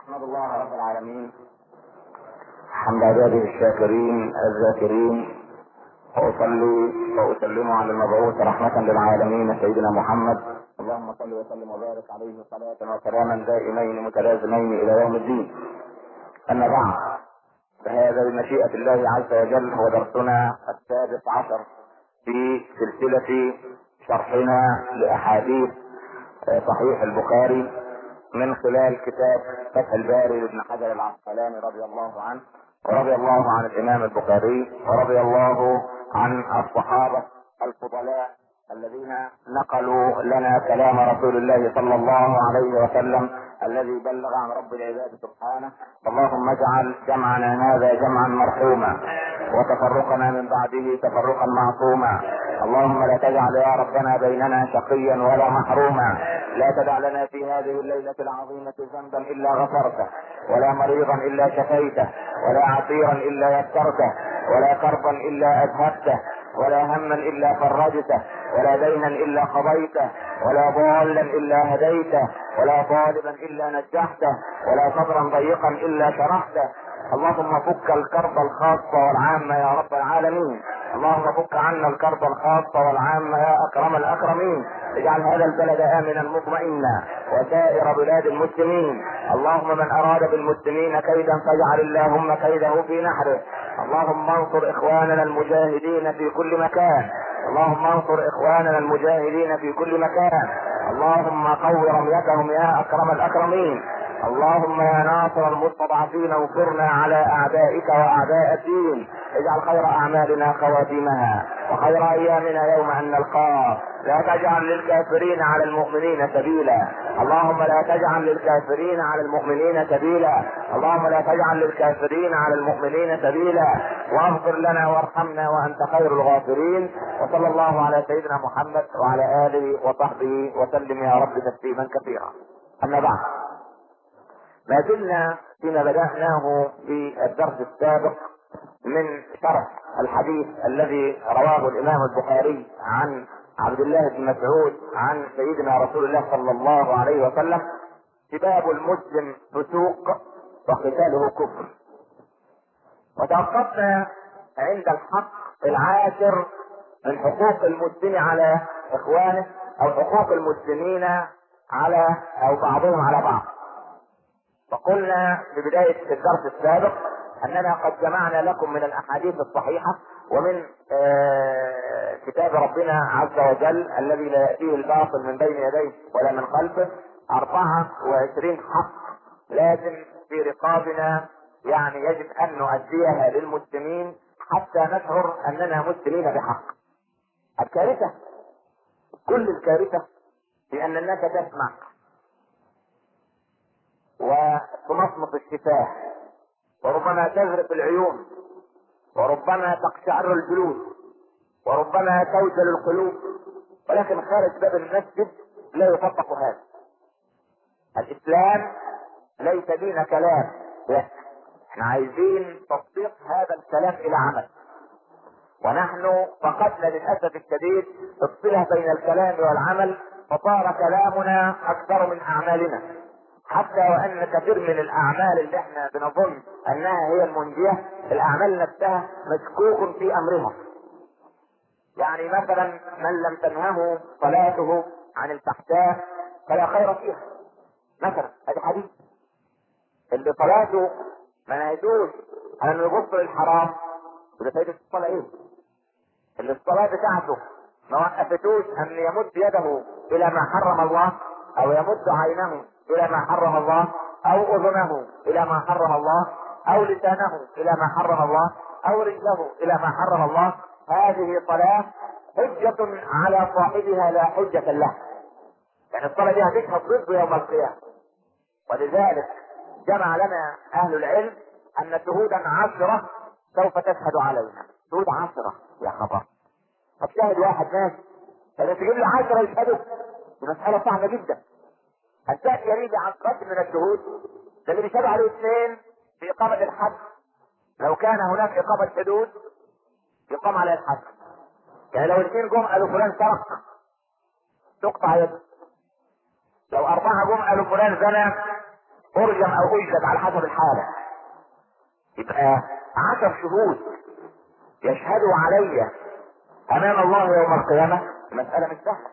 احمد الله رب العالمين حمد عباده الشاكرين الذاكرين، واصلي واسلم على المبعوث رحمة للعالمين سيدنا محمد. اللهم صل وسلم وبارك عليه صلاة وسلاما دائمين متلازمين الى يوم الدين. اما بعد، فهذا بمشيئة الله عز وجل هو درسنا 16 في سلسلة شرحنا لاحاديث صحيح البخاري من خلال كتاب فتح الباري لابن حجر العسقلاني رضي الله عنه، ورضي الله عن الامام البخاري، ورضي الله عن الصحابة الفضلاء الذين نقلوا لنا كلام رسول الله صلى الله عليه وسلم الذي بلغ عن رب العباد سبحانه. اللهم اجعل جمعنا هذا جمعا مرحوما، وتفرقنا من بعده تفرقا معصوما. اللهم لا تجعل يا ربنا بيننا شقيا ولا محروما. لا تدع لنا في هذه الليلة العظيمة ذنبا الا غفرته، ولا مريضا الا شفيته، ولا عسيرا الا يسرته، ولا كربا الا اذهبته، ولا هما الا فرجته، ولا دينا الا قضيته، ولا ضالا الا هديته، ولا طالبا الا نجحته، ولا صدرا ضيقا الا شرحته. اللهم فك الكرب الخاص والعام يا رب العالمين. اللهم فك عنا الكرب الخاص والعام يا اكرم الاكرمين. اجعل هذا البلد امنا مطمئنا وسائر بلاد المسلمين. اللهم من اراد بالمسلمين كيدا فاجعل اللهم كيده في نحره. اللهم انصر اخواننا المجاهدين في كل مكان. اللهم انصر اخواننا المجاهدين في كل مكان. اللهم قو رميتهم يا اكرم الاكرمين. اللهم يا ناصر المستضعفين انصرنا على اعدائك واعداء الدين. اجعل خير اعمالنا خواتيمها، وخير ايامنا يوم ان نلقاك. لا تجعل للكافرين على المؤمنين سبيلا. اللهم لا تجعل للكافرين على المؤمنين سبيلا. اللهم لا تجعل للكافرين على المؤمنين سبيلا. واغفر لنا وارحمنا وانت خير الغافرين. وصلى الله على سيدنا محمد وعلى اله وصحبه وسلم يا رب تسليما كثيرا. اما بعد، ما زلنا فيما بدأناه في الدرس السابق من شرح الحديث الذي رواه الامام البخاري عن عبد الله بن مسعود عن سيدنا رسول الله صلى الله عليه وسلم: سباب المسلم فسوق وقتاله كفر. وتوقفنا عند الحق العاشر من حقوق المسلم على اخوانه، او حقوق المسلمين على او بعضهم على بعض. وقلنا في بداية الدرس السابق اننا قد جمعنا لكم من الاحاديث الصحيحة ومن كتاب ربنا عز وجل الذي لا يأتيه الباطل من بين يديه ولا من خلفه 24 حق لازم في رقابنا، يعني يجب ان نؤديها للمسلمين حتى نشعر اننا مسلمين بحق. الكارثة، كل الكارثة في ان الناس تسمع وتمصمص الشفاه، وربما تذرف العيون، وربما تقشعر الجلود، وربما توجل القلوب، ولكن خارج باب المسجد لا يطبق هذا. الاسلام ليس دين كلام، لا، احنا عايزين تطبيق هذا الكلام الى عمل. ونحن فقدنا للاسف الشديد الصلة بين الكلام والعمل، فصار كلامنا اكثر من اعمالنا، حتى وان كثير من الاعمال اللي احنا بنظن انها هي المنجية، الاعمال نفسها مشكوك في امرها. يعني مثلا من لم تنهه صلاته عن الفحشاء فلا خير فيها. مثلا هذا حديث اللي صلاته ما نهيتوش على انه يبص للحرام، وده فايدة الصلاة ايه؟ اللي الصلاة بتاعته ما وقفتوش ان يمد يده الى ما حرم الله، او يمد عينه الى ما حرم الله، او اذنه الى ما حرم الله، او لسانه الى ما حرم الله، او رجله الى ما حرم الله، هذه صلاة حجة على صاحبها لا حجة له. يعني الصلاة دي هتشهد ضده يوم القيامة. ولذلك جمع لنا اهل العلم ان شهودا 10 سوف تشهد علينا. شهود 10 يا خبر، هتشاهد واحد ناس فاذا تجيب لي 10 يشهدوا، دي مسألة صعبة جدا. ان تأتي يميل عن قتل من الشهود، ده اللي بيشهدوا عليه 2 في اقامة الحد. لو كان هناك اقامة حدود يقام عليه الحد. يعني لو 2 جم قالوا فلان سرق تقطع يده، لو 4 جم قالوا فلان زنى ارجم او اجلد على حسب الحالة. يبقى 10 شهود يشهدوا علي امام الله يوم القيامة، المسألة مش سهلة.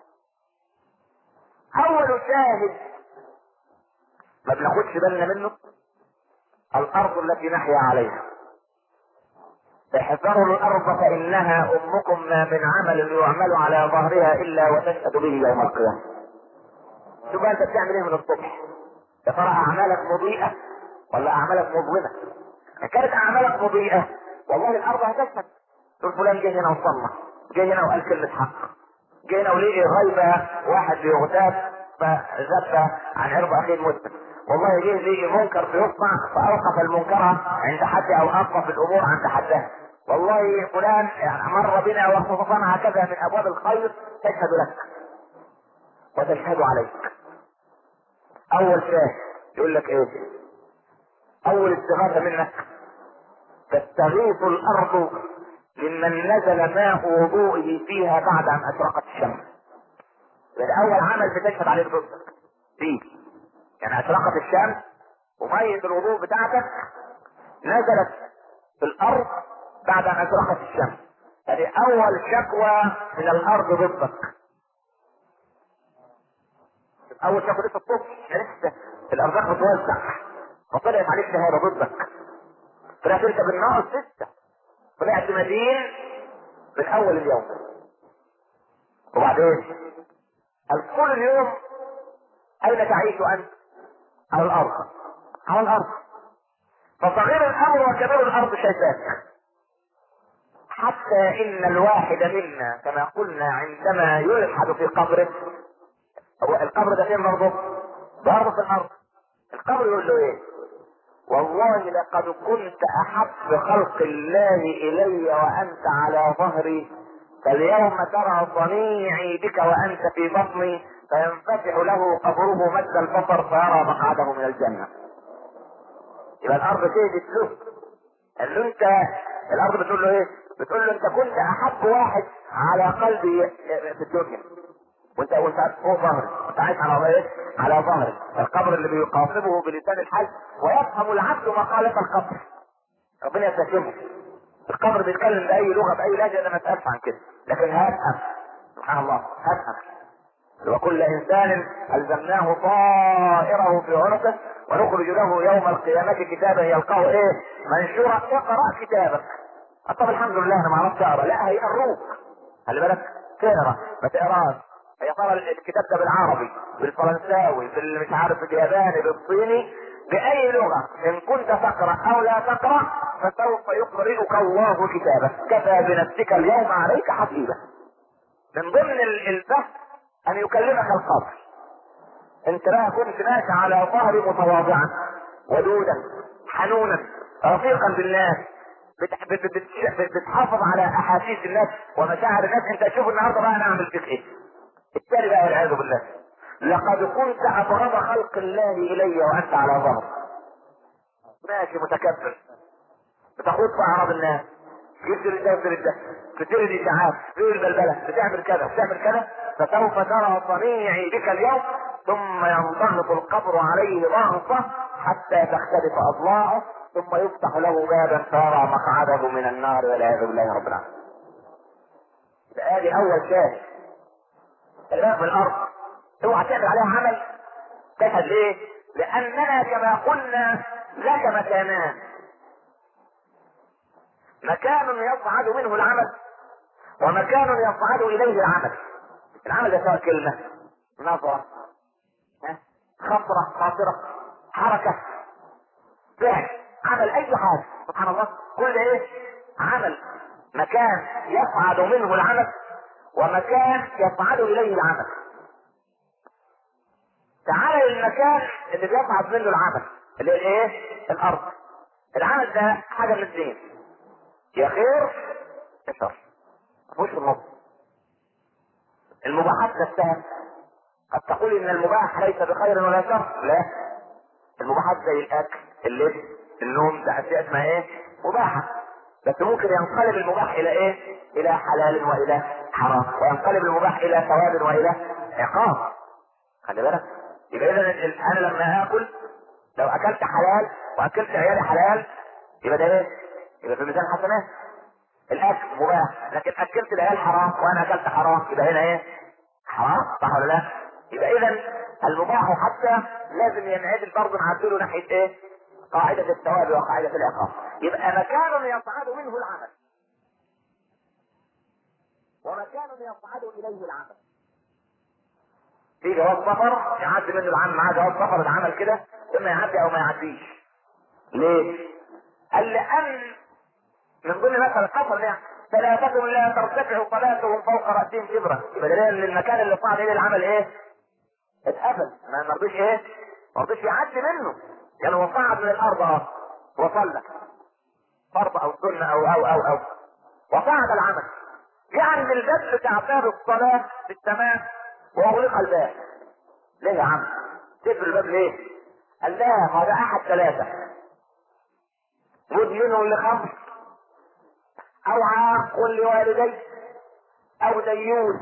اول شاهد ما بناخدش بالنا منه الارض التي نحيا عليها. احذروا الارض فانها امكم، ما من عمل يعمل على ظهرها الا وتشهد به يوم القيامة. شوف انت بتعمل ايه من الصبح، يا ترى اعمالك مضيئة ولا اعمالك مظلمة؟ ان كانت اعمالك مضيئة والله الارض هتشهد، تقول فلان جه هنا وصلى، جه هنا وقال كلمة حق، جه هنا وليه غيبة واحد بيغتاب فذب عن عرض اخيه المسلم، والله جه ليه منكر بيصنع فاوقف المنكر عند حد او اوقف الامور عند حدها، والله فلان مر بنا وخصوصا هكذا من ابواب الخير، تشهد لك وتشهد عليك. اول شاهد يقول لك ايه؟ اول استغاثة منك تستغيث الارض لمن نزل ماء وضوئه فيها بعد ان اشرقت الشمس. يعني اول عمل بتشهد عليه ضدك فيه، يعني اشرقت الشمس ومية الوضوء بتاعتك نزلت في الارض بعد ان اشرقت الشمس، يعني اول شكوى من الارض ضدك. اول شكوى لسه الصبح لسه الارزاق بتوزع وطلعت عليك شهاده ضدك، طلعت انت بالناقص 6، طلعت مدين من اول اليوم. وبعدين طول اليوم اين تعيش انت؟ على الارض، على الارض. فصغير الامر وكبير الارض شايفاك، حتى ان الواحد منا كما قلنا عندما يلحد في قبره، هو القبر ده فين برضه؟ برضه في الارض. القبر يقول له ايه؟ والله لقد كنت احب خلق الله الي وانت على ظهري، فاليوم ترى صنيعي بك وانت في بطني، فينفتح له قبره مد البصر فيرى مقعده من الجنة. يبقى الارض تهدت له، قال له انت، الارض بتقول له ايه؟ بتقول له انت كنت احب واحد على قلبي في الدنيا، وانت فوق ظهري، انت عايش على ايه؟ على ظهري. القبر اللي بيقاطبه بلسان الحال ويفهم العبد مقالة القبر، ربنا يسلمه. القبر بيتكلم باي لغه باي لهجه، انا ما اسالش عن كده، لكن هفهم سبحان الله، هفهم. وكل انسان الزمناه طائره في عنقه ونخرج له يوم القيامه كتابا يلقاه ايه؟ منشورا، اقرا كتابك. طب الحمد لله انا ما اعرفش اقرا، لا هيقروك، خلي بالك تقرا ما تقراش. هي ترى الكتاب ده بالعربي بالفرنساوي بالمش عارف الياباني بالصيني باي لغه، ان كنت تقرا او لا تقرا فسوف يقرئك الله كتابك، كفى بنفسك اليوم عليك حسيبا. من ضمن الفهم ان يكلمك القبر. انت بقى كنت ماشي على ظهري متواضعا ودودا حنونا رفيقا بالناس، بتحافظ على احاسيس الناس ومشاعر الناس. انت تشوف النهارده بقى انا اعمل فيك ايه؟ التالي بقى والعياذ بالله، لقد كنت ابغض خلق الله الي وانت على ظهر. ماشي متكبر، بتخوض في اعراض الناس، تجيب ده وتجيب ده، تثير الاشاعات، تثير البلبله، بتعمل كذا وتعمل كذا، فسوف ترى صنيعي بك اليوم ثم ينضغط القبر عليه ضغطه حتى تختلف اضلاعه ثم يفتح له بابا فيرى مقعده من النار والعياذ بالله رب العالمين. ادي اول شاهد. الباب في الارض اوعى تعمل عليها عمل تشهد ليه؟ لاننا كما قلنا لك مكانان، مكان يصعد منه العمل ومكان يصعد اليه العمل. العمل ده سواء كلمة، نظرة، خطرة، خاطرة، حركة، فعل، عمل اي حاجة، سبحان الله كل ايه؟ عمل. مكان يصعد منه العمل ومكان يصعد اليه العمل. تعال للمكان اللي بيصعد منه العمل اللي ايه؟ الارض. العمل ده حاجة من اثنين، يا خير يا شر، مفيش في النص. المباحات نفسها قد تقول ان المباح ليس بخير ولا شر، لا، المباحات زي الاكل، اللبس، النوم، ده اشياء اسمها ايه؟ مباحة، بس ممكن ينقلب المباح الى ايه؟ الى حلال والى حرام، وينقلب المباح الى ثواب والى عقاب. خلي بالك. يبقى اذا انا لما اكل لو اكلت حلال واكلت عيالي حلال يبقى ده ايه؟ يبقى في ميزان حسنات. الاكل مباح، لكن اكلت العيال حرام وانا اكلت حرام يبقى هنا ايه؟ حرام، صح ولا لا؟ يبقى اذا المباح حتى لازم ينعدل برضه نعدله ناحيه ايه؟ قاعده الثواب وقاعده العقاب. يبقى مكان يصعد منه العمل ومكان يصعد اليه العمل. في جواز سفر يعدي منه العمل، معاه جواز سفر العمل كده، اما يعدي او ما يعديش. ليه؟ قال لان من ضمن مثل الحصل يعني ثلاثة لا ترتفع صلاتهم فوق رأسهم كبرا، يبقى دليل ان المكان اللي صعد اليه العمل ايه؟ اتقفل، ما مرضيش ايه؟ ما رضيش يعدي منه. يعني هو صعد من الارض وصلى فرض او سنة او وصعد العمل، يعني الباب بتاع باب الصلاة في السماء واغلق الباب. ليه يا عم؟ تقفل الباب ليه؟ قال لا، هذا احد ثلاثة: مدمن لخمر، او عاق لوالديه، او ديوث.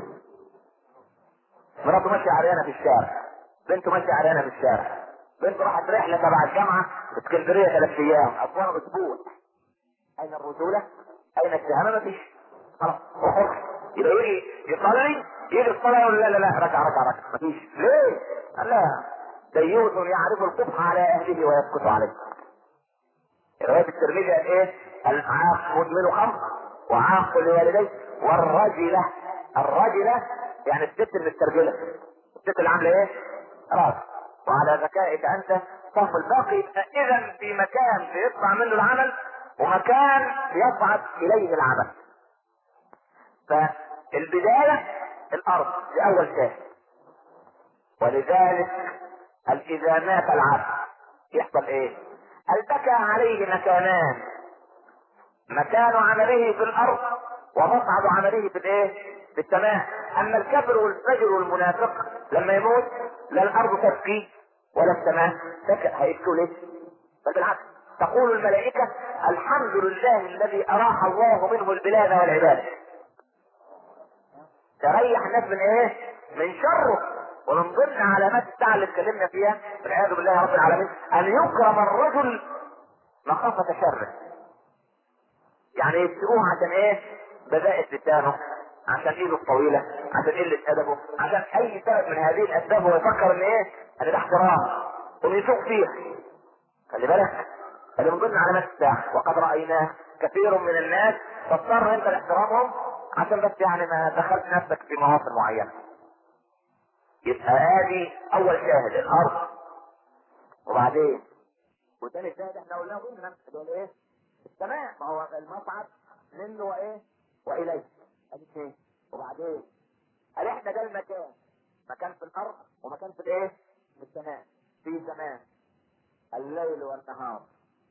مراته ماشيه عريانه في الشارع، بنته ماشيه عريانه في الشارع، بنته راحت رحله تبع الجامعه في اسكندريه 3 ايام، اسوان اسبوع. اين الرجوله؟ اين الشهامه؟ مفيش. خلاص وحر. يبقى يجي يصلي، يجي الصلاه يقول لا لا لا ركع ركع ركع، مفيش. ليه؟ قال لا، ديوث يعرف القبح على اهله ويسكت عليه. روايه الترمذي قال ايه؟ العاق مدمن خمر، وعاق لوالديه، والرجله. الرجله يعني الست المسترجله، الست اللي عامله ايه؟ راس. وعلى ذكائك انت صف الباقي. اذا في مكان بيطلع منه العمل ومكان بيصعد اليه العمل. فالبدايه الارض لاول شيء. ولذلك اذا مات العبد يحصل ايه؟ التكى عليه مكانان: مكان عمله في الارض ومصعد عمله في الايه؟ في السماء. اما الكافر والفجر والمنافق لما يموت لا الارض تبكي ولا السماء تبكي. هيبكوا ليه؟ بل بالعكس، تقول الملائكه: الحمد لله الذي اراح الله منه البلاد والعباد. تريح الناس من ايه؟ من شره. ومن ضمن علامات الساعه اللي اتكلمنا فيها والعياذ بالله رب العالمين ان يكرم الرجل مخافه شره. يعني يتقوه عشان ايه؟ بذاءة لسانه، عشان ايده الطويلة، عشان قلة ادبه، عشان اي سبب من هذه الاسباب، هو يفكر ان ايه؟ ان ده احترام ويسوق فيه. خلي بالك، هذا من ضمن علامات الساعة. وقد رأيناه كثير من الناس تضطر انت لاحترامهم عشان بس يعني ما دخلت نفسك في مواطن معينة. يبقى ادي اول شاهد الارض. وبعدين وثاني شاهد احنا قلناه ضمن ايه؟ السماء. ما هو المصعد منه وايه؟ واليه. ادي اثنين. وبعدين قال احنا ده المكان، مكان في الارض ومكان في الايه؟ في السماء. في زمان الليل والنهار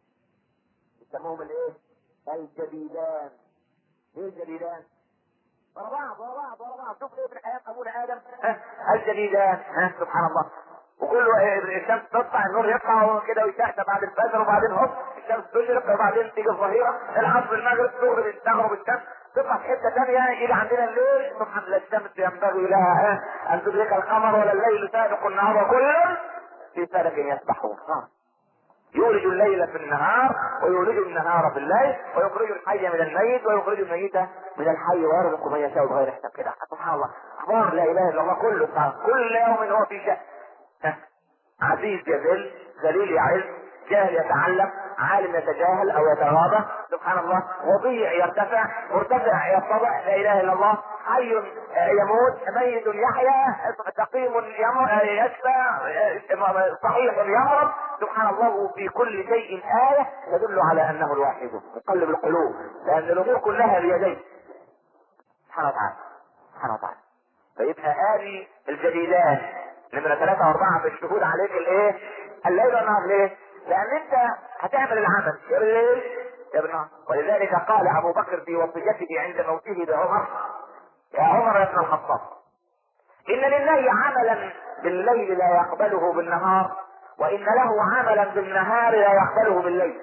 يسموهم الايه؟ الجديدان. ايه الجديدان؟ ورا بعض ورا بعض ورا بعض. شوف ايه في حياه ابونا ادم؟ الجديدان. سبحان الله. وكل الشمس تطلع النور يطلع كده ويشعشع بعد الفجر، وبعدين هوب الشمس تشرق، وبعدين تيجي الظهيره، العصر المغرب تغرب الشمس، تطلع في حته ثانيه، يجي عندنا الليل. سبحان الله، الشمس ينبغي لها ان تدرك القمر ولا الليل سابق النهار وكل في فلك يسبحون. يولج الليل في النهار ويولج النهار في الليل، ويخرج الحي من الميت ويخرج الميت من الحي، ويرزق من يشاء بغير حساب. كده سبحان الله، اخبار لا اله الا الله. كل يوم هو في شأن. عزيز يذل، ذليل يعز، جاهل يتعلم، عالم يتجاهل او يتغاضى. سبحان الله. وضيع يرتفع، مرتفع يتضع. لا اله الا الله. حي يموت، ميت يحيا، سقيم يشفى، صحيح يمرض. سبحان الله. في كل شيء آية تدل على انه الواحد مقلب القلوب، لان الامور كلها بيديه سبحانه وتعالى. سبحانه وتعالى. فيبقى آلي الجديدان نمرة 3 و4 في الشهود عليك الايه؟ الليل والنهار. ليه؟ لان انت هتعمل العمل يا بالليل يا بالنهار. ولذلك قال ابو بكر في وصيته عند موته لعمر: يا عمر يا ابن الخطاب، ان لله عملا بالليل لا يقبله بالنهار، وان له عملا بالنهار لا يقبله بالليل.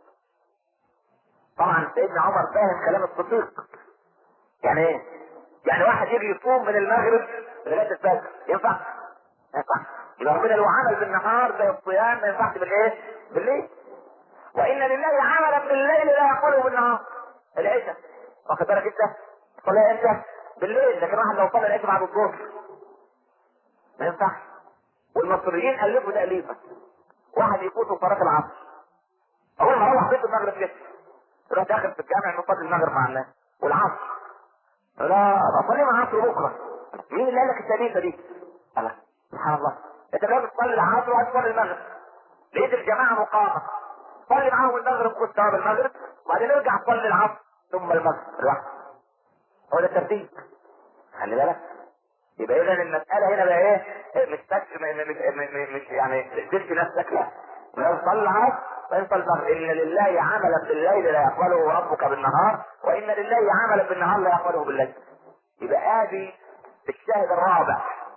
طبعا سيدنا عمر فاهم كلام الصديق. يعني ايه؟ يعني واحد يجي يصوم من المغرب لغايه الفجر، ينفع؟ ينفع. يبقى ربنا لو عمل بالنهار زي الصيام ما ينفعش بالايه؟ بالليل. وان لله عملا بالليل لا يقوله بالنهار. العشاء واخد بالك انت؟ صلاه امتى؟ بالليل. لكن واحد لو صلى العشاء بعد الظهر ما ينفعش. والمصريين الفوا تاليفا، واحد يفوته صلاه العصر، اول ما اروح بيت المغرب كده يروح داخل في الجامع نصلي المغرب مع الناس والعصر. لا اصلي مع العصر بكره. مين اللي قال لك التاليفه دي؟ الله، سبحان الله. انت بقى بتصلي العصر وهتصلي المغرب، لقيت الجماعه مقامه، صلي معاهم المغرب خد ثواب المغرب وبعدين ارجع تصلي العصر ثم المغرب لوحدك. هو ده الترتيب، خلي بالك. يبقى اذا المساله هنا بقى ايه؟ مش يعني تدي نفسك، لا. لو صلى العصر فيصل المغرب. ان لله عملا بالليل لا يقبله ربك بالنهار، وان لله عملا بالنهار لا يقبله بالليل. يبقى ادي الشاهد الرابع.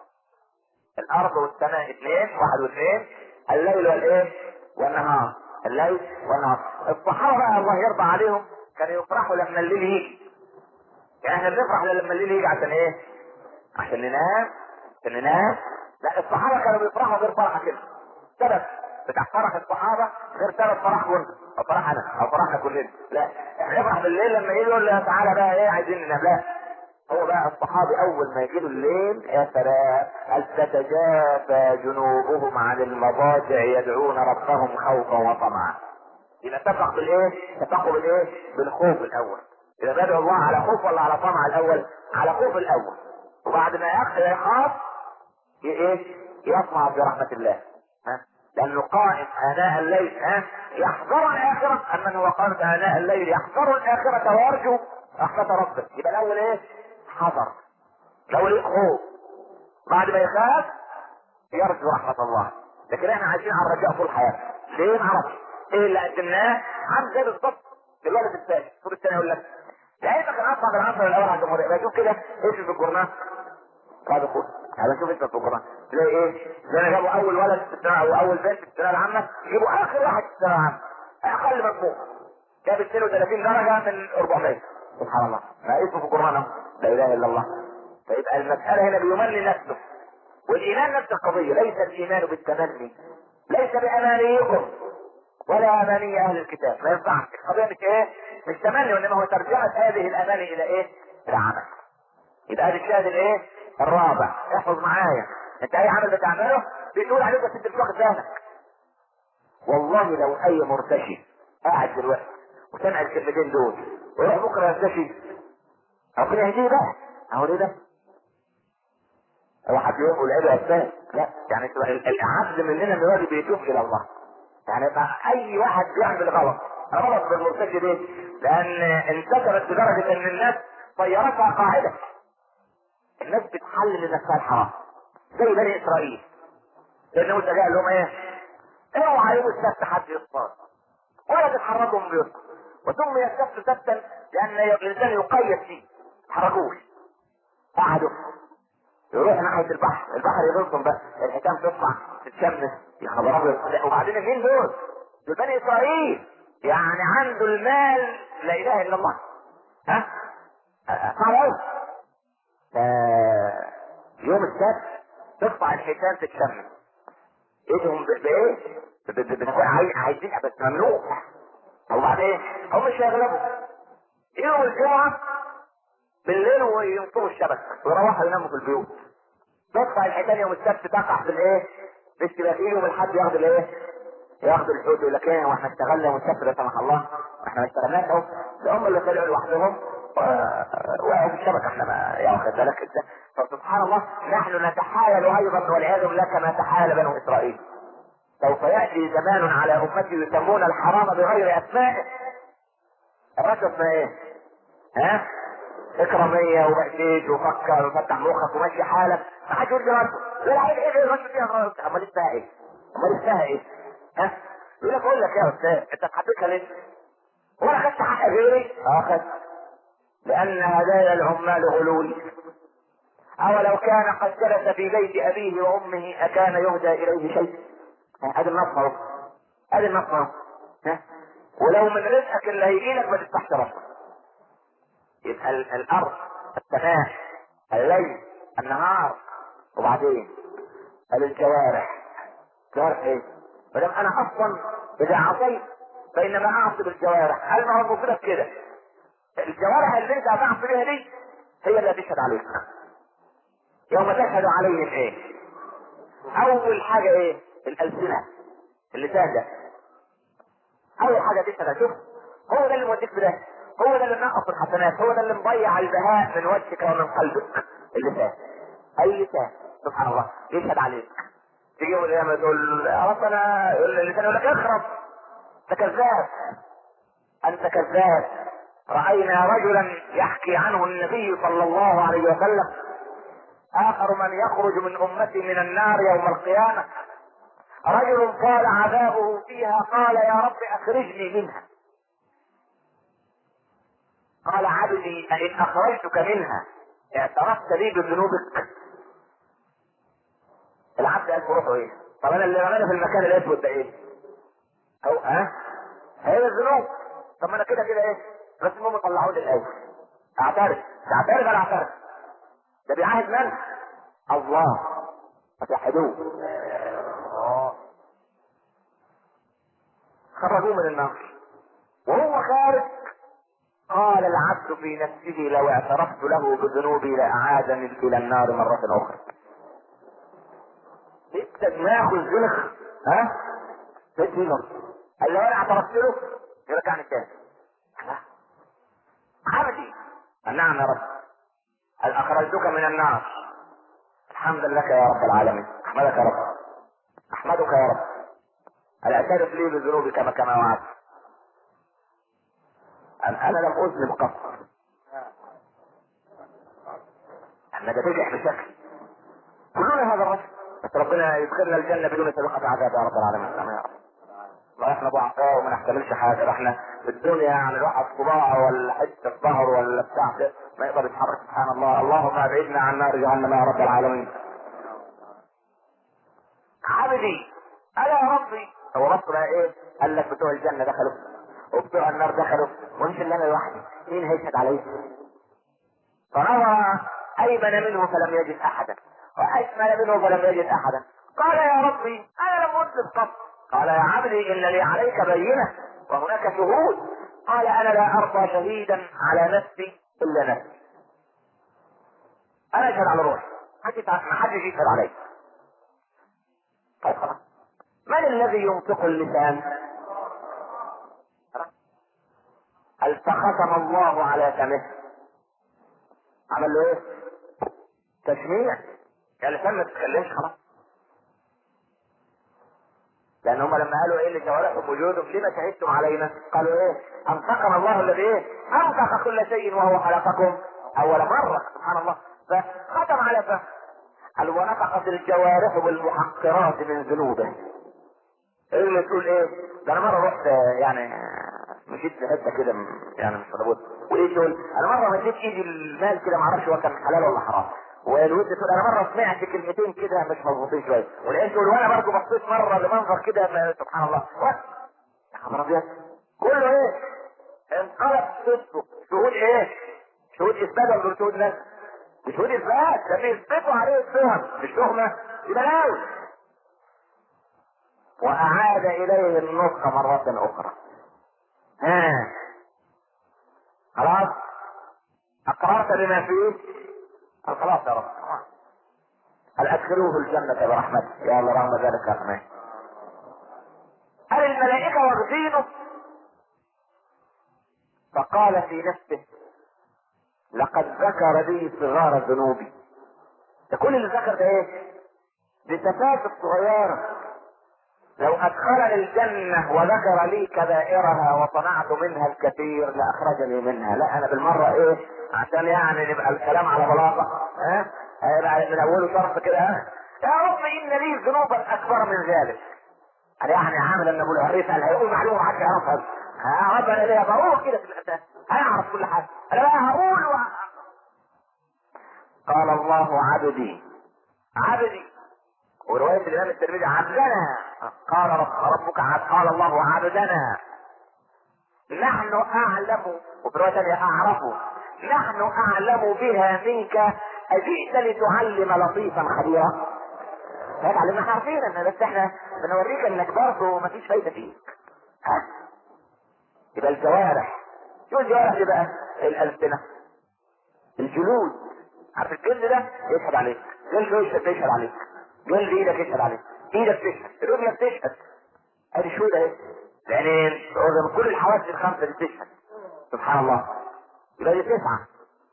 الارض والسماء اثنين، واحد واثنين، الليل والايه؟ والنهار. الليل والنهار. الصحابه بقى الله يرضى عليهم كانوا يفرحوا لما الليل يجي. يعني احنا بنفرح لما الليل يجي عشان ايه؟ عشان ننام. عشان ننام. لا، الصحابه كانوا بيفرحوا غير فرحه كده. سبب بتاع فرح الصحابه غير سبب فرحكم انت او فرح انا او فرحنا كلنا. لا، احنا نفرح بالليل لما يجي يقول تعالى بقى ايه عايزين ننام. لا، هو بقى الصحابي اول ما يجي له الليل يا سلام، هل تتجافى جنوبهم عن المضاجع يدعون ربهم خوفا وطمعا. يبقى تفرح بالايه؟ تفرحوا بالايه؟ بالخوف الاول. اذا بدعوا الله على خوف ولا على طمع الاول؟ على خوف الاول. وبعد ما يخاف ايه؟ يطمع برحمه الله. ها؟ لانه قائم اناء الليل يحذر الاخره. اما هو قائم اناء الليل يحذر الاخره ويرجو رحمه ربه. يبقى الاول ايه؟ حذر. الاول ايه؟ خوف. بعد ما يخاف يرجو رحمه الله. لكن احنا عايشين على الرجاء طول حياتنا. ليه؟ ما اعرفش. ايه اللي قدمناه؟ عامل زي بالظبط الولد الثاني طول السنه يقول لك لقيتك كان اصعب العصر الاول على الجمهوريه. بشوف كده ايش في الجورنال؟ هذا خد انا شوف انت في الجورنال تلاقي ايه؟ زي ما جابوا اول ولد في الثانويه او اول بنت في الثانويه العامه يجيبوا اخر واحد في الثانويه العامه اقل مجموع جاب 32 درجه من 400. سبحان الله، ما اسمه في الجورنال اهو. لا اله الا الله. فيبقى المساله هنا بيمني نفسه. والايمان نفس القضيه، ليس الايمان بالتمني، ليس بامانيكم ولا اماني اهل الكتاب. ما ينفعش. القضيه مش ايه؟ مش تمني، وانما هو ترجمه هذه الاماني الى ايه؟ الى عمل. يبقى هذا الشاهد الايه؟ الرابع. احفظ معايا، انت اي عمل بتعمله بتقول عليك بس انت مش واخد بالك. والله لو اي مرتشي قاعد دلوقتي وسمع الكلمتين دول ويروح بكره يرتشي، ربنا يهديه بقى. اهو ليه ده؟ هو حد يقول العيب يا استاذ؟ لا، يعني العبد مننا دلوقتي بيتوب الى الله. يعني اي واحد بيعمل غلط. غلط بالمرتشي ليه؟ لان انتشرت لدرجه ان الناس طيرتها قاعده. الناس بتحلل لنفسها الحرام زي بني اسرائيل. لان موسى قال لهم ايه؟ اوعى يوم السبت حد يصطاد ولا تتحركوا من بيوتكم. وسمي السبت سبتا لان الانسان يقيد فيه. ما تحركوش. قعدوا يروح ناحيه البحر يغلطهم بقى، الحكام تطلع تتشمس يا خبر ابيض. وبعدين مين دول؟ دول بني اسرائيل، يعني عنده المال لا اله الا الله. ها؟ صعب. يوم السبت تقطع الحيتان تتشمس. ايدهم بايه؟ عايزين بس ممنوع. وبعدين هم مش هيغلبوا. يوم الجمعه بالليل وينطروا الشبكه ويروحوا يناموا في البيوت. تقطع الحيتان يوم السبت تقع في الايه؟ في اشتباكيه. يوم الحد ياخد الايه؟ ياخد الحوت. يقول لك ايه؟ واحنا اشتغلنا يوم السبت لا سمح الله، واحنا ما اشتغلناش اهو. ده هم اللي طلعوا لوحدهم وقعوا في الشبكه. احنا ما ياخد بالك انت. فسبحان الله نحن نتحايل ايضا والعياذ بالله كما تحايل بنو اسرائيل. سوف ياتي زمان على امتي يسمون الحرام بغير اسمائه. الرشوه اسمها ايه؟ ها؟ اكراميه وبقشيش وفكر وفتح مخك ومشي حالك. ما حدش يقول لي رشوه. لا عيب ايه الرشوه دي؟ امال اسمها ايه؟ ها؟ يقول لك اقول لك يا استاذ انت تحبكها ليه؟ وانا خدت حق غيري؟ اخذ. لان هدايا العمال غلول. اولو كان قد جلس في بيت ابيه وامه اكان يهدى اليه شيء؟ ادي النص اهو. ادي النص اهو. ولو من رزقك اللي هيجي لك ما تفتحش راسك. يبقى الارض، السماء، الليل، النهار، وبعدين قال الجوارح. جوارح ايه؟ مادام انا اصلا اذا عصيت فانما اعصي بالجوارح. قال ما هو المفروض كده، الجوارح اللي انت هتعصي بيها دي هي اللي هتشهد عليك يوم تشهد عليهم ايه؟ اول حاجه ايه؟ الالسنه، اللسان ده اول حاجه تشهد. شوف، هو ده اللي موديك في ده، هو ده اللي منقص الحسنات، هو ده اللي مضيع البهاء من وجهك ومن قلبك. اللسان، اللسان سبحان الله يشهد عليك. تيجي يوم القيامه تقول ربنا، اللسان يقول لك اخرب، انت كذاب، انت كذاب. راينا رجلا يحكي عنه النبي صلى الله عليه وسلم: اخر من يخرج من امتي من النار يوم القيامه رجل طال عذابه فيها، قال يا رب اخرجني منها. قال عبدي أئن أخرجتك منها اعترفت لي بذنوبك؟ العبد قال بروحه ايه؟ طب انا اللي رماني في المكان الاسود ده ايه؟ او هي الذنوب. طب ما انا كده كده ايه؟ بس المهم طلعوا لي الاول. اعترف، تعترف ولا اعترف؟ ده بيعاهد من؟ الله. فتحدوه. خرجوه من النار وهو خارج قال العبد في نفسه لو اعترفت له بذنوبي لاعادني الى النار مرة اخرى. انت دماغه الزلخ تسيبه. قال لو انا اعترفت له يرجعني تاني. عبدي قال نعم يا رب. قال اخرجتك من النار، الحمد لك يا رب العالمين، احمدك يا رب، احمدك يا رب. قال اعترف لي بذنوبي كما وعدت. قال انا لم اذنب قط. انا ده بجح بشكل كلنا هذا الرجل، بس ربنا يدخلنا الجنه بدون سابقه عذاب يا رب العالمين. يا رب ما احنا ضعفاء وما نحتملش حاجه، احنا في الدنيا يعني الواحد صباع ولا حته ظهر ولا بتاع كده ما يقدر يتحرك. سبحان الله. اللهم ابعدنا عن نار جهنم يا رب العالمين. عبدي الا يا ربي. هو رب بقى ايه؟ قال لك بتوع الجنه دخلوا وبتوع النار دخلوا ومش اللي انا لوحدي، مين هيشهد عليه؟ فنظر ايمن منه فلم يجد احدا واشمل منه فلم يجد احدا. قال يا ربي انا لم اذنب قط. قال يا عبدي ان لي عليك بينه وهناك شهود. قال انا لا ارضى شهيدا على نفسي الا نفسي. انا اشهد على روحي، ما حدش يشهد علي. طيب خلاص، من الذي ينطق اللسان؟ قال فختم الله على فمه. عمل له ايه؟ تشميع. قال لسان ما تتكلمش خلاص. لان هم لما قالوا ايه لجوارحهم وجودهم لما شهدتم علينا؟ قالوا ايه؟ انطقنا الله الذي ايه؟ انطق كل شيء وهو خلقكم اول مره. سبحان الله. فختم على فم. قال ونطقت الجوارح بالمحقرات من ذنوبه. ايه اللي تقول ايه؟ ده انا مره رحت يعني مشيت في حته كده يعني مش مضبوط، وايه تقول انا مره مديت ايدي المال كده ما اعرفش هو كان حلال ولا حرام، والود تقول انا مره سمعت كلمتين كده مش مظبوطين شويه، والعين تقول وانا برضه بصيت مره لمنظر كده سبحان الله. يا خبر ابيض، كله ايه؟ انقلب صدقه. شهود ايه؟ شهود اثبات ولا شهود نفس؟ شهود اثبات، ده بيثبتوا عليه التهم مش تهمه، يبقى لاوي. واعاد اليه النطق مرة اخرى. خلاص اقررت بما فيه؟ خلاص يا رب. قال ادخلوه الجنة برحمتك يا الله رغم ذلك رحمه. قال الملائكة واخذينه فقال في نفسه لقد ذكر لي صغار ذنوبي. ده كل اللي ذكر ده ايه؟ دي تفاصيل صغيرة. لو ادخلني الجنة وذكر لي كبائرها وصنعت منها الكثير لاخرجني منها. لا انا بالمرة ايه؟ عشان يعني نبقى الكلام على بلاطة هيبقى من اوله شرط كده يا رب ان لي ذنوبا اكبر من ذلك. قال يعني عامل ان ابو العريس قال هيقول معلومة محدش يعرفها. يا رب انا ليه بروح كده في الاساس هيعرف كل حاجة. انا بقى هقول قال الله عبدي عبدي. ورواية الإمام الترمذي عبدنا. قال ربك قال الله عبدنا نحن أعلم. وفي رواية ثانية أعرف نحن أعلم بها منك أجئت لتعلم لطيفا خبيرا. هيتعلمنا، احنا عارفين ان بس احنا بنوريك انك برضه مفيش فايده فيك. ها؟ يبقى الجوارح، شو الجوارح دي بقى؟ الالسنه، الجلود. عارف الجلد ده يشهد عليك، جلد وشك يشهد عليك، جلد ايدك يشهد عليك، ايدك تشهد، رجلك تشهد، ادي شهود اهي، العينين، الاذن، كل الحواس الخمسه دي تشهد. سبحان الله. يبقى دي 9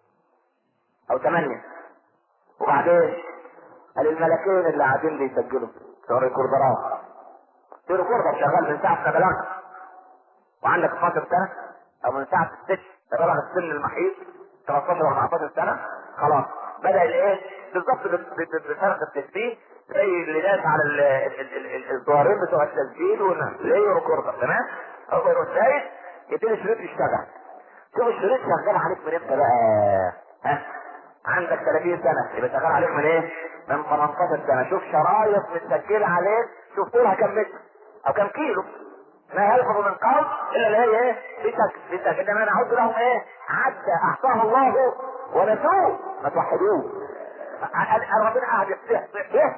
او 8. وبعدين قال الملكين اللي قاعدين بيسجلوا في ريكوردرات، في ريكوردر شغال من ساعه ما بلغت وعندك 12 سنه، او من ساعه الست بلغ السن المحيط 13 و 14 سنه، خلاص بدا الايه بالظبط بفرق التسجيل، زي اللي داس على الزوارين بتوع التسجيل والايه ريكوردر. تمام؟ اول ما دايس يبتدي الشريط يشتغل. شوف الشريط شغال عليك من امتى بقى؟ ها؟ عندك 30 سنه يبقى شغال عليك من ايه؟ من 18 سنه. شوف شرايط متسجله عليك، شوف طولها كم متر او كم كيلو. ما يلفظ من قول الا اللي هي ايه؟ بشكل انما انا اعد لهم ايه؟ عدى احصاها الله ونسوه، ما توحدوه. ربنا قاعد ايه؟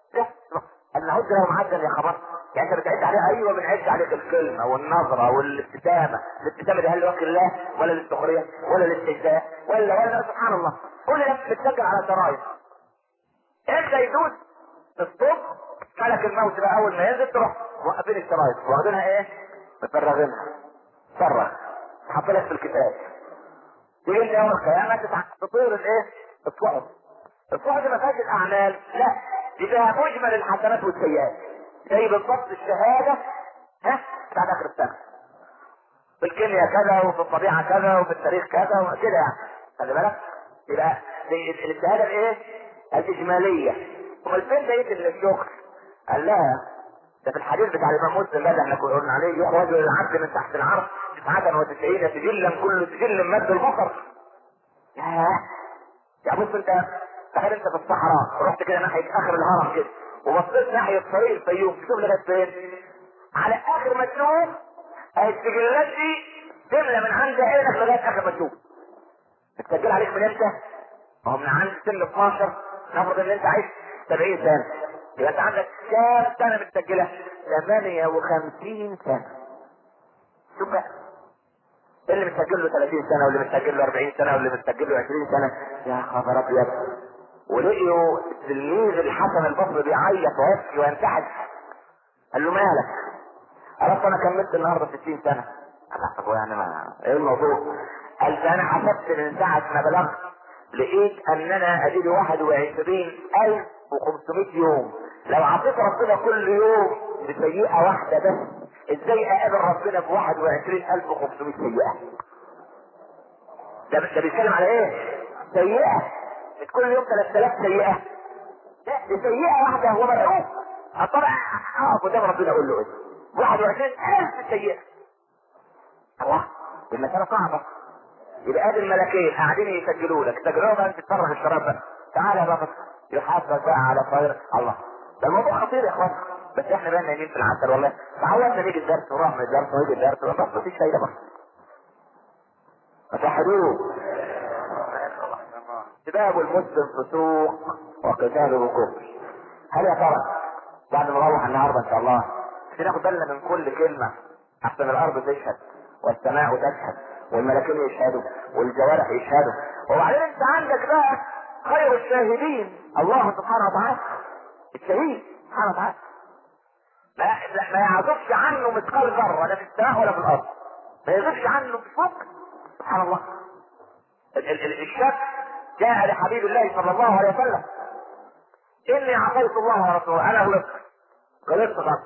ان نعد لهم عدا يا خبر. يعني انت بتعد عليها؟ ايوه بنعد عليك الكلمه والنظره والابتسامه. الابتسامه دي هل لوجه الله ولا للسخريه ولا للاستهزاء ولا سبحان الله. كل ده بتسجل على شرايط. امتى يدوس الصبح ملك الموت بقى اول ما ينزل تروح موقفين الشرايط واخدينها ايه؟ مفرغينها. فرغ تحط لك في الكتاب. تيجي انت يوم القيامه تطير الايه؟ الصحف. الصحف دي ما فيهاش الاعمال، لا دي فيها مجمل الحسنات والسيئات، زي بالضبط الشهاده ها بتاعت اخر السنه. في الكيمياء كذا وفي الطبيعه كذا وفي التاريخ كذا وكده يعني. خلي بالك يبقى الشهاده الايه؟ الاجماليه. امال فين بقيه الشغل؟ قال لا ده في الحديث بتاع الامام مسلم ده احنا كنا قلنا عليه، يخرج العبد من تحت العرش 99 سجلا كل سجل مد البصر. يا بص انت تخيل انت في الصحراء رحت كده ناحيه اخر الهرم كده وبصيت ناحيه طريق الفيوم تشوف لغايه فين؟ على اخر ما تشوف السجلات دي تملى من عند عينك لغايه اخر ما تشوف. بتسجل عليك من امتى؟ هو من عند سن 12. نفرض ان انت عايش 70 سنه يبقى انت عندك كام سنه متسجله؟ 58 سنه. شوف بقى اللي متسجل له 30 سنه واللي متسجل له 40 سنه واللي متسجل له 20 سنه. يا خبر ابيض. ولقيوا التلميذ الحسن البصري بيعيط ويبكي وينتحر. قال له مالك؟ قال انا كملت النهارده 60 سنه. قال طب يعني ما ايه الموضوع؟ قال انا حسبت من ساعه ما بلغت لقيت اننا اديلي 21500 يوم. لو عطيت ربنا كل يوم بسيئه واحده بس ازاي اقابل ربنا ب 21500 سيئه؟ ده بيتكلم على ايه؟ سيئه. مش كل يوم 3000 سيئه. لا دي سيئه واحده هو مدعوك. طبعا اقف قدام ربنا اقول له ايه؟ 21000 سيئه. الله المساله صعبه. يبقى ادي الملكين قاعدين يسجلوا لك، سجلوها بقى انت تفرغ الشراب بقى. تعالى بقى يحاسبك بقى على خير الله. ده الموضوع خطير يا اخوان. بس احنا بقى نايمين في العسل والله. تعودنا نيجي الدرس ونروح من الدرس ونيجي الدرس ونروح مفيش فايده بقى. فتحدوه. سباب المسلم فسوق وقتاله كفر. هل يا ترى بعد ما نروح النهارده ان شاء الله ناخد بالنا من كل كلمه احسن الارض تشهد والسماء تشهد والملكين يشهدوا والجوارح يشهدوا. وبعدين انت عندك بقى خير الشاهدين الله سبحانه وتعالى. الشهيد سبحانه وتعالى ما يعزفش عنه مثقال ذره لا في السماء ولا في الارض. ما يغيبش عنه بفوق. سبحان الله. الشك جاء لحبيب الله صلى الله عليه وسلم اني عصيت الله ورسوله انا غلطت غلط.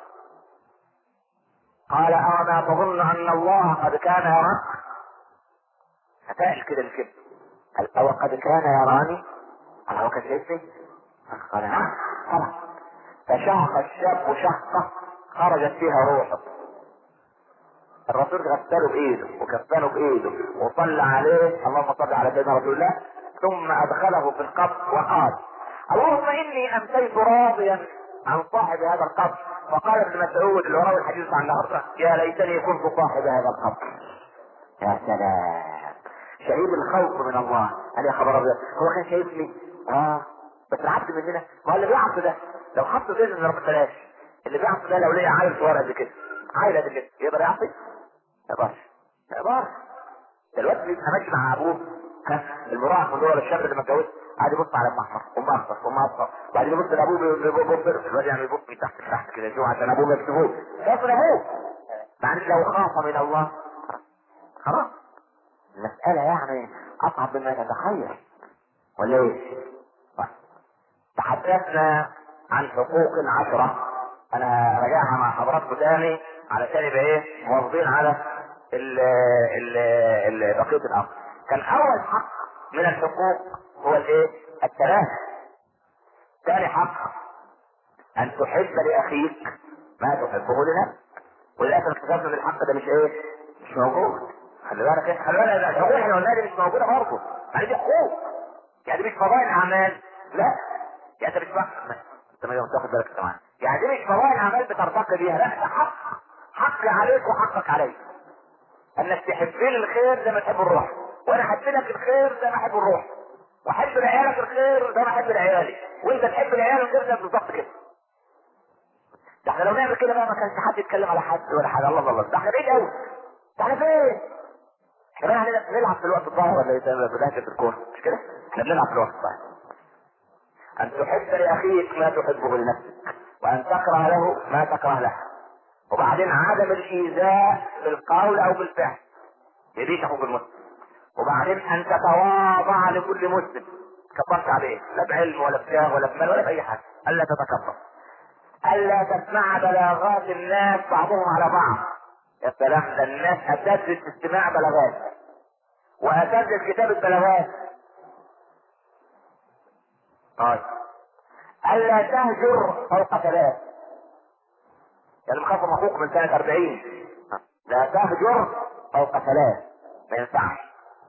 قال اما تظن ان الله قد كان يراك؟ فتائل كده الكذب. قال او قد كان يراني؟ قال هو كان شايفني؟ قال نعم طبعا. فشهق الشاب شهقه خرجت فيها روحه. الرسول غسله بايده وكفنه بايده وصلى عليه اللهم صل على سيدنا رسول الله ثم ادخله في القبر وقال اللهم اني امسيت راضيا عن صاحب هذا القبر. فقال ابن مسعود اللي روى الحديث عن النهارده يا ليتني كنت صاحب هذا القبر. يا سلام. شهيد الخوف من الله. قال يا خبر ابيض هو كان شايفني؟ بس العبد مننا ما هو اللي بيعصي ده لو حط دين من رب بلاش، اللي بيعصي ده لو لقى عيل صغير قد كده، عيل قد كده، يقدر يعصي؟ ما يقدرش. ما يقدرش. دلوقتي بيبقى ماشي مع ابوه، المراهق من دول الشاب اللي ما اتجوزش قاعد يبص على ام احمر وام اخضر وام اصفر، وبعدين يبص لابوه بيبص الواد يعني يبص من تحت لتحت كده يشوف عشان ابوه ما يكتبوش، خاف من ابوه. معلش لو خاف من الله خلاص. المسألة يعني اصعب مما تتخيل ولا ايه؟ تحدثنا عن حقوق 10، انا راجعها مع حضراتكم تاني علشان يبقى ايه مواظبين على بقية الامر. كان اول حق من الحقوق هو الايه؟ التراث. ثاني حق ان تحب لاخيك ما تحبه لنفسك. وللاسف اكتشفنا ان الحق ده مش ايه؟ مش موجود. خلي بالك ايه؟ خلي بالك الحقوق احنا قلنا دي مش موجوده برضه. يعني دي حقوق، يعني دي مش فضائل اعمال، لا. يعني انت مش انت ما تاخد بالك كمان، يعني دي مش فضائل اعمال بترتقي بيها، لا ده حق، حق عليك وحقك عليك. انك تحب لي الخير زي ما تحب الروح، وانا احب لك الخير زي ما احب الروح، واحب لعيالك الخير زي ما احب لعيالي، وانت تحب لعيالك الخير زي بالظبط كده. ده احنا لو نعمل كده بقى ما كانش حد يتكلم على حد ولا حاجه. الله الله، ده احنا بعيد قوي. ده احنا فين؟ احنا بقى بنلعب في الوقت الظاهر ولا ايه؟ في دهشه الكون مش كده؟ احنا بنلعب في الوقت الظاهر. ان تحب لاخيك ما تحبه لنفسك، وان تكره له ما تكره له. وبعدين عدم الايذاء بالقول او بالفعل، يديك اخوك المسلم. وبعدين ان تتواضع لكل مسلم، كبرت عليه لا بعلم ولا بجاه ولا بمال ولا باي حاجه. الا تتكبر، الا تسمع بلاغات الناس بعضهم على بعض. يا سلام، ده الناس اساتذه استماع بلاغات واساتذه كتابه بلاغات. طيب الا تهجر فوق 3، يعني مخاف مخوق من سنه 40. لا تهجر فوق 3، ما ينفعش.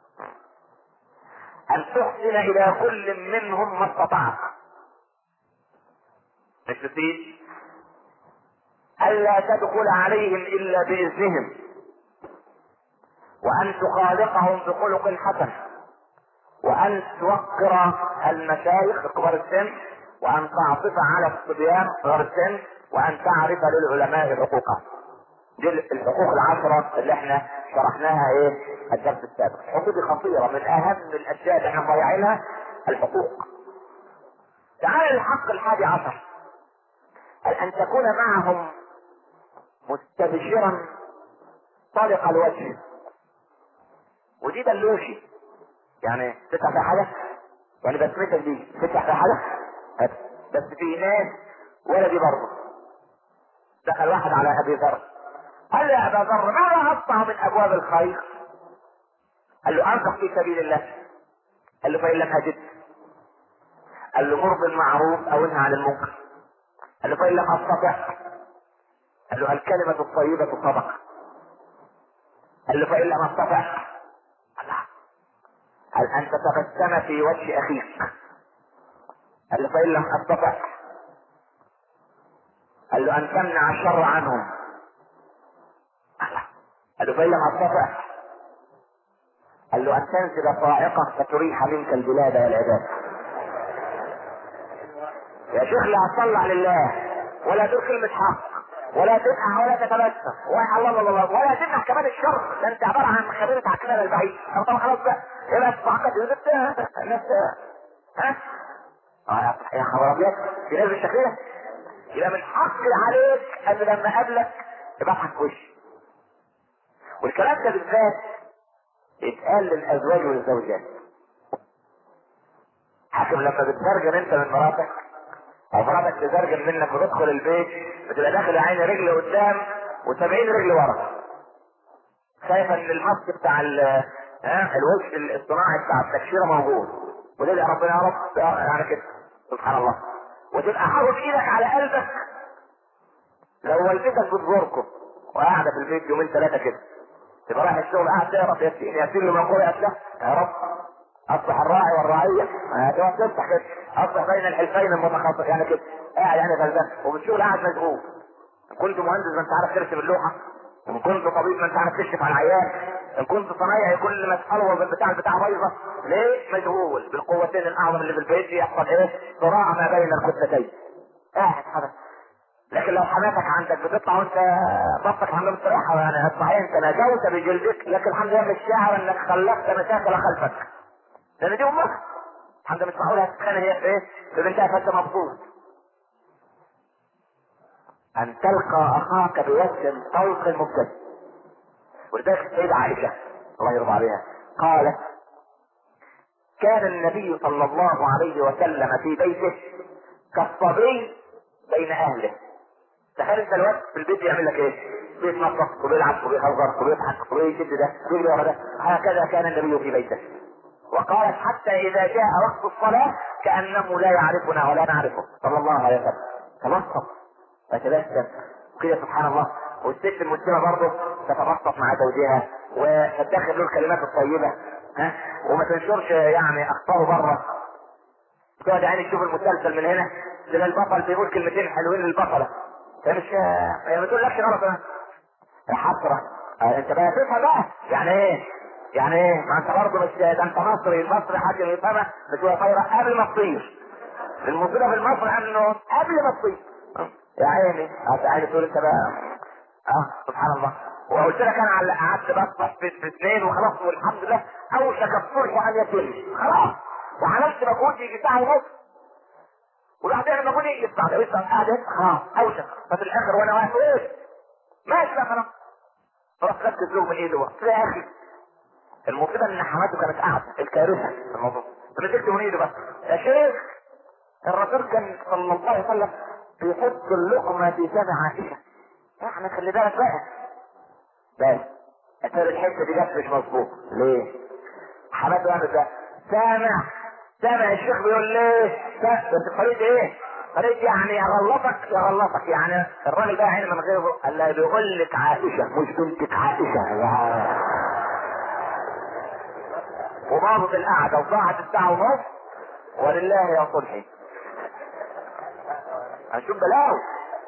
ان تحسن الى كل منهم ما استطعت، مش تسيب. الا تدخل عليهم الا باذنهم، وان تخالقهم بخلق حسن، وان توقر المشايخ كبار السن، وان تعطف على الصبيان صغار السن، وان تعرف للعلماء حقوقهم. دي الحقوق 10 اللي احنا شرحناها ايه الدرس السابق. الحقوق دي خطيرة، من اهم الاشياء اللي احنا مضيعينها الحقوق. تعال الحق 11، ان تكون معهم مستبشرا طلق الوجه. ودي دلوشي، يعني تفتح في حاجة، يعني بسمتك دي تفتح في حاجة. بس في ناس ولدي برضه دخل واحد على ابي ذر، قال له يا ابا ذر ماذا اصنع من ابواب الخير؟ قال له انفق في سبيل الله. قال له فان لم اجد؟ قال له مر بالمعروف او انهى عن المنكر. قال له فان لم استطع؟ قال له الكلمة الطيبة صدقة. قال له فان لم استطع؟ هل ان تتبسم في وجه اخيك؟ قال له فان لم استطع؟ قال له ان تمنع الشر عنهم. قال له فان لم استطع؟ قال له ان تنزل صاعقة فتريح منك البلاد والعباد. يا شيخ لا تصلع لله ولا تقول كلمة حق ولا تدفع ولا تتبسم الله الله الله ولا تمنع كمان الشر، ده انت عبارة عن خبيرة عقلنا البعيد. طبعا خلاص بقى يبقى الصعقة دي الناس يا خبر ابيض في ناس بالشكل ده. يبقى من حق عليك ان لما اقابلك يبقى اضحك في وشي. والكلام ده بالذات يتقال للازواج والزوجات. حاكم لما بتترجم انت من مراتك او مراتك تترجم منك وتدخل البيت بتبقى داخل عين رجل قدام و70 رجل ورا، شايف ان الماسك بتاع الوش الصناعي بتاع التكشيره موجود، وتدعي ربنا يا رب يعني كده سبحان الله، وتبقى حاطط ايدك على قلبك. لو والدتك بتزوركم وقاعده في البيت يومين 3 كده، تبقى رايح الشغل قاعد تقرا ياسين لما قرات له يا رب اصلح الراعي والرعيه، هتقعد تفتح كده اصلح بين الحلفين المتخاصمين يعني كده، قاعد يعني غلبان وبالشغل قاعد مشغول. ان كنت مهندس ما انت عارف ترسم اللوحه، ان كنت طبيب ما انت عارف تكشف على العيان، ان كنت صنايعي كل ما تقلوب البتاع بايظه. ليه؟ مشغول بالقوتين الاعظم اللي في البيت، يحصل ايه؟ صراع ما بين الكتلتين. قاعد حضرتك. لكن لو حماتك عندك بتطلع وانت بطك حمام الصراحة، يعني صحيح انت نجوت بجلدك، لكن الحمد لله مش شاعر انك خلقت مشاكل خلفك، لان دي امك. الحمد لله مش معقول هتتخانق هي في ايه؟ في بنتها فانت مبسوط. ان تلقى اخاك بوجه طلق مبتسم. ولذلك السيدة عائشة الله يرضى عليها قالت: كان النبي صلى الله عليه وسلم في بيته كالصبي بين اهله. تخيل انت الوقت في البيت يعمل لك ايه؟ بيتنطط وبيلعب وبيهزر وبيضحك وبيشد ده ويجري ورا ده. هكذا كان النبي في بيته. وقالت: حتى اذا جاء وقت الصلاة كأنه لا يعرفنا ولا نعرفه صلى الله عليه وسلم. تبسط وتبسم كده سبحان الله. والست المسلمة برضه تتبسط مع زوجها وتدخل له الكلمات الطيبة، ها، وما تنشرش يعني اخطاره بره. تقعد يعني تشوف المسلسل من هنا تلاقي البطل بيقول كلمتين حلوين للبطلة، هي ما تقولكش غلط. حسرة. انت بقى تفهم بقى يعني ايه؟ يعني ايه؟ ما انت برضه مش ده، انت مصري. المصري حاجه يفهمها بتبقى طايره قبل ما تطير. المصيبه في المصري انه قبل ما تطير يا عيني عايز تقول انت بقى سبحان الله. وقلت لك انا على قعدت بس في اثنين وخلاص والحمد لله اوشك الصلح ان يتم خلاص. وعملت مجهود يجي ساعه ونص وبعدين المجهود يجي بعد قعدت خلاص اوشك. ففي الاخر وانا واقف ايه ماشي بقى خلاص رحت ركز له من ايده بقى يا اخي. المصيبه ان حماته كانت قاعده. الكارثه في الموضوع مسكت من ايده بقى يا شيخ. الرسول كان صلى الله عليه وسلم بيحط اللقمه في فم عائشه. احنا خلي بالك بقى بس اثار الحته دي جت مش مظبوط. ليه؟ حماته قاعد ده سامع الشيخ بيقول ليه بس طريقه ايه؟ طريقه يعني يغلطك يعني. الراجل ده عين من غيره قال لها بيقول لك عائشه مش بنتك عائشه. وباظت القعده وضاعت الساعه ونص ولله يا صلحي. هنشوف بلاوي.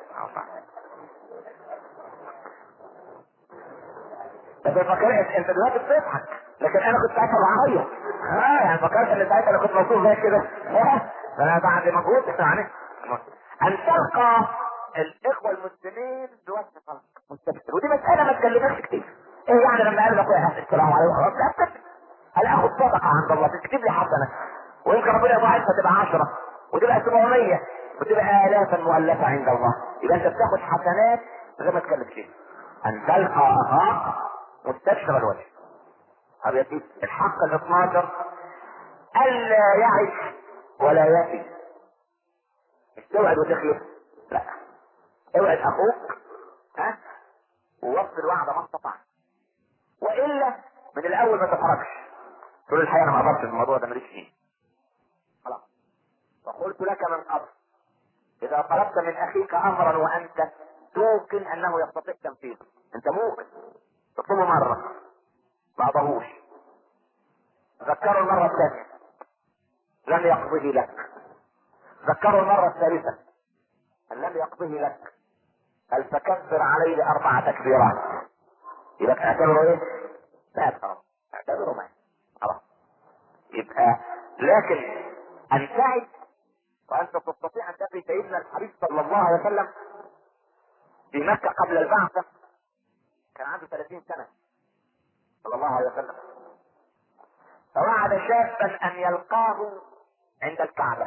انت فكرت انت دلوقتي بتضحك لكن انا كنت ساعتها بعيط. يعني فكرت ان ساعتها انا كنت مبسوط زي كده. انا بعد مجهود يعني ان تلقى الاخوه المسلمين بوجه طلق مستبشر. ودي مساله ما تكلمكش كتير. ايه يعني لما قال لاخويا السلام عليكم خلاص لا تكتب. هل اخد صدقه عند الله تكتب لي حسنه ويمكن ربنا يضاعفها تبقى 10 وتبقى 700 وتبقى آلافا مؤلفه عند الله. يبقى انت بتاخد حسنات غير ما تكلف شيء. ان تلقى اخاك مستبشر الوجه. طب يا سيدي الحق ال 12 الا يعش ولا يأتي. مش توعد وتخلف، لا اوعد اخوك ووصل الوعد ما استطعت والا من الاول ما تخرجش تقول الحقيقه انا ما اقدرش في الموضوع ده ماليش فيه خلاص. وقلت لك من قبل اذا طلبت من اخيك امرا وانت توقن انه يستطيع تنفيذه انت موقن تطلبه مره ما قضاهوش ذكره المره الثانيه لم يقضه لك ذكره المره الثالثه ان لم يقضه لك هل تكبر عليه 4 تكبيرات. يبقى اعتبره ايه؟ لا خلاص اعتبره مات خلاص. يبقى لكن ان تعد وانت تستطيع ان تأتي سيدنا الحبيب صلى الله عليه وسلم في مكة قبل البعثة كان عنده 30 سنة صلى الله عليه وسلم. فوعد شابا ان يلقاه عند الكعبة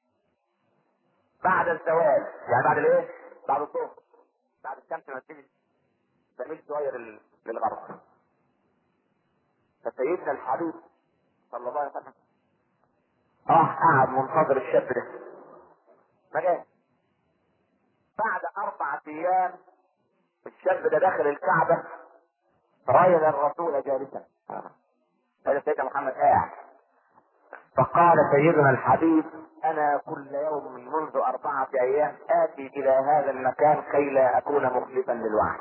بعد الزوال يعني بعد الايه؟ بعد الظهر بعد الشمس ما تيجي تميل شوية للغرب. فسيدنا الحبيب صلى الله عليه وسلم قاعد منتظر الشاب ده ما جاش. بعد 4 ايام الشاب ده داخل الكعبة راية الرسول جالسا. هذا سيدنا محمد قاعد. فقال سيدنا الحبيب انا كل يوم منذ 4 ايام اتي الى هذا المكان كي لا اكون مخلفا للوعد.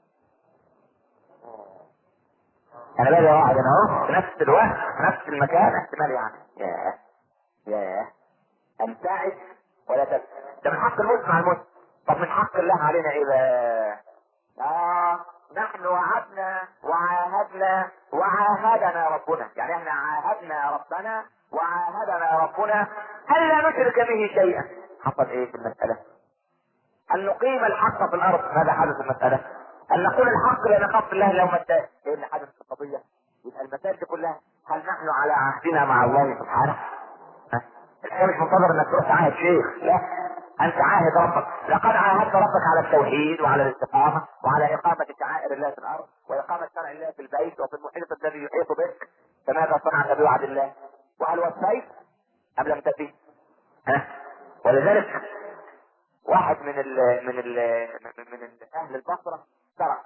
انا بالي واحد انا اهو في نفس الوقت في نفس المكان احتمال يعني ياه انتعش ولا تبكي. ده من حق المسلم على المسلم. طب من حق الله علينا ايه بقى؟ نحن وعدنا وعاهدنا وعاهدنا ربنا. يعني احنا عاهدنا ربنا وعاهدنا ربنا الا نشرك به شيئا. حصل ايه في المسألة؟ ان نقيم الحق في الارض. ماذا حدث في المسألة؟ ان نقول الحق لا نخاف الله لو متى. ايه اللي حدث في القضية؟ يبقى المسائل دي كلها هل نحن على عهدنا مع الله سبحانه؟ الحقيقة مش منتظر انك تروح تعاهد شيخ، لا، انت عاهد ربك. لقد عاهدت ربك على التوحيد وعلى الاستقامة وعلى اقامة شعائر الله في الارض واقامة شرع الله في البيت وفي المحيط الذي يحيط بك. فماذا صنعت بوعد الله؟ وهل وفيت ام لم تفي؟ ولذلك واحد من اهل البصرة سرق،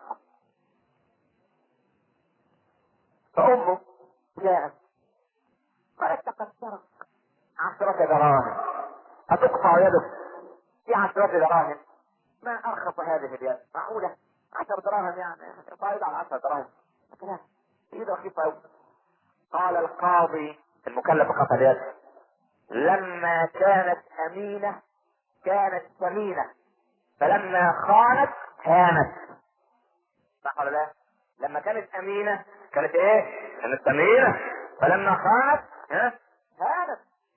فامه جاءت قالت لقد سرق 10 دراهم اتقطع يدك في 10 دراهم. ما ارخص هذه اليد؟ معقولة 10 دراهم يعني فايدة على 10 دراهم؟ لا، ايد رخيصة اوي. قال القاضي المكلف بقطع اليد لما كانت امينة كانت ثمينة، فلما خانت هانت. صح ولا لا؟ لما كانت امينة كانت ايه؟ كانت ثمينة، فلما خانت هانت.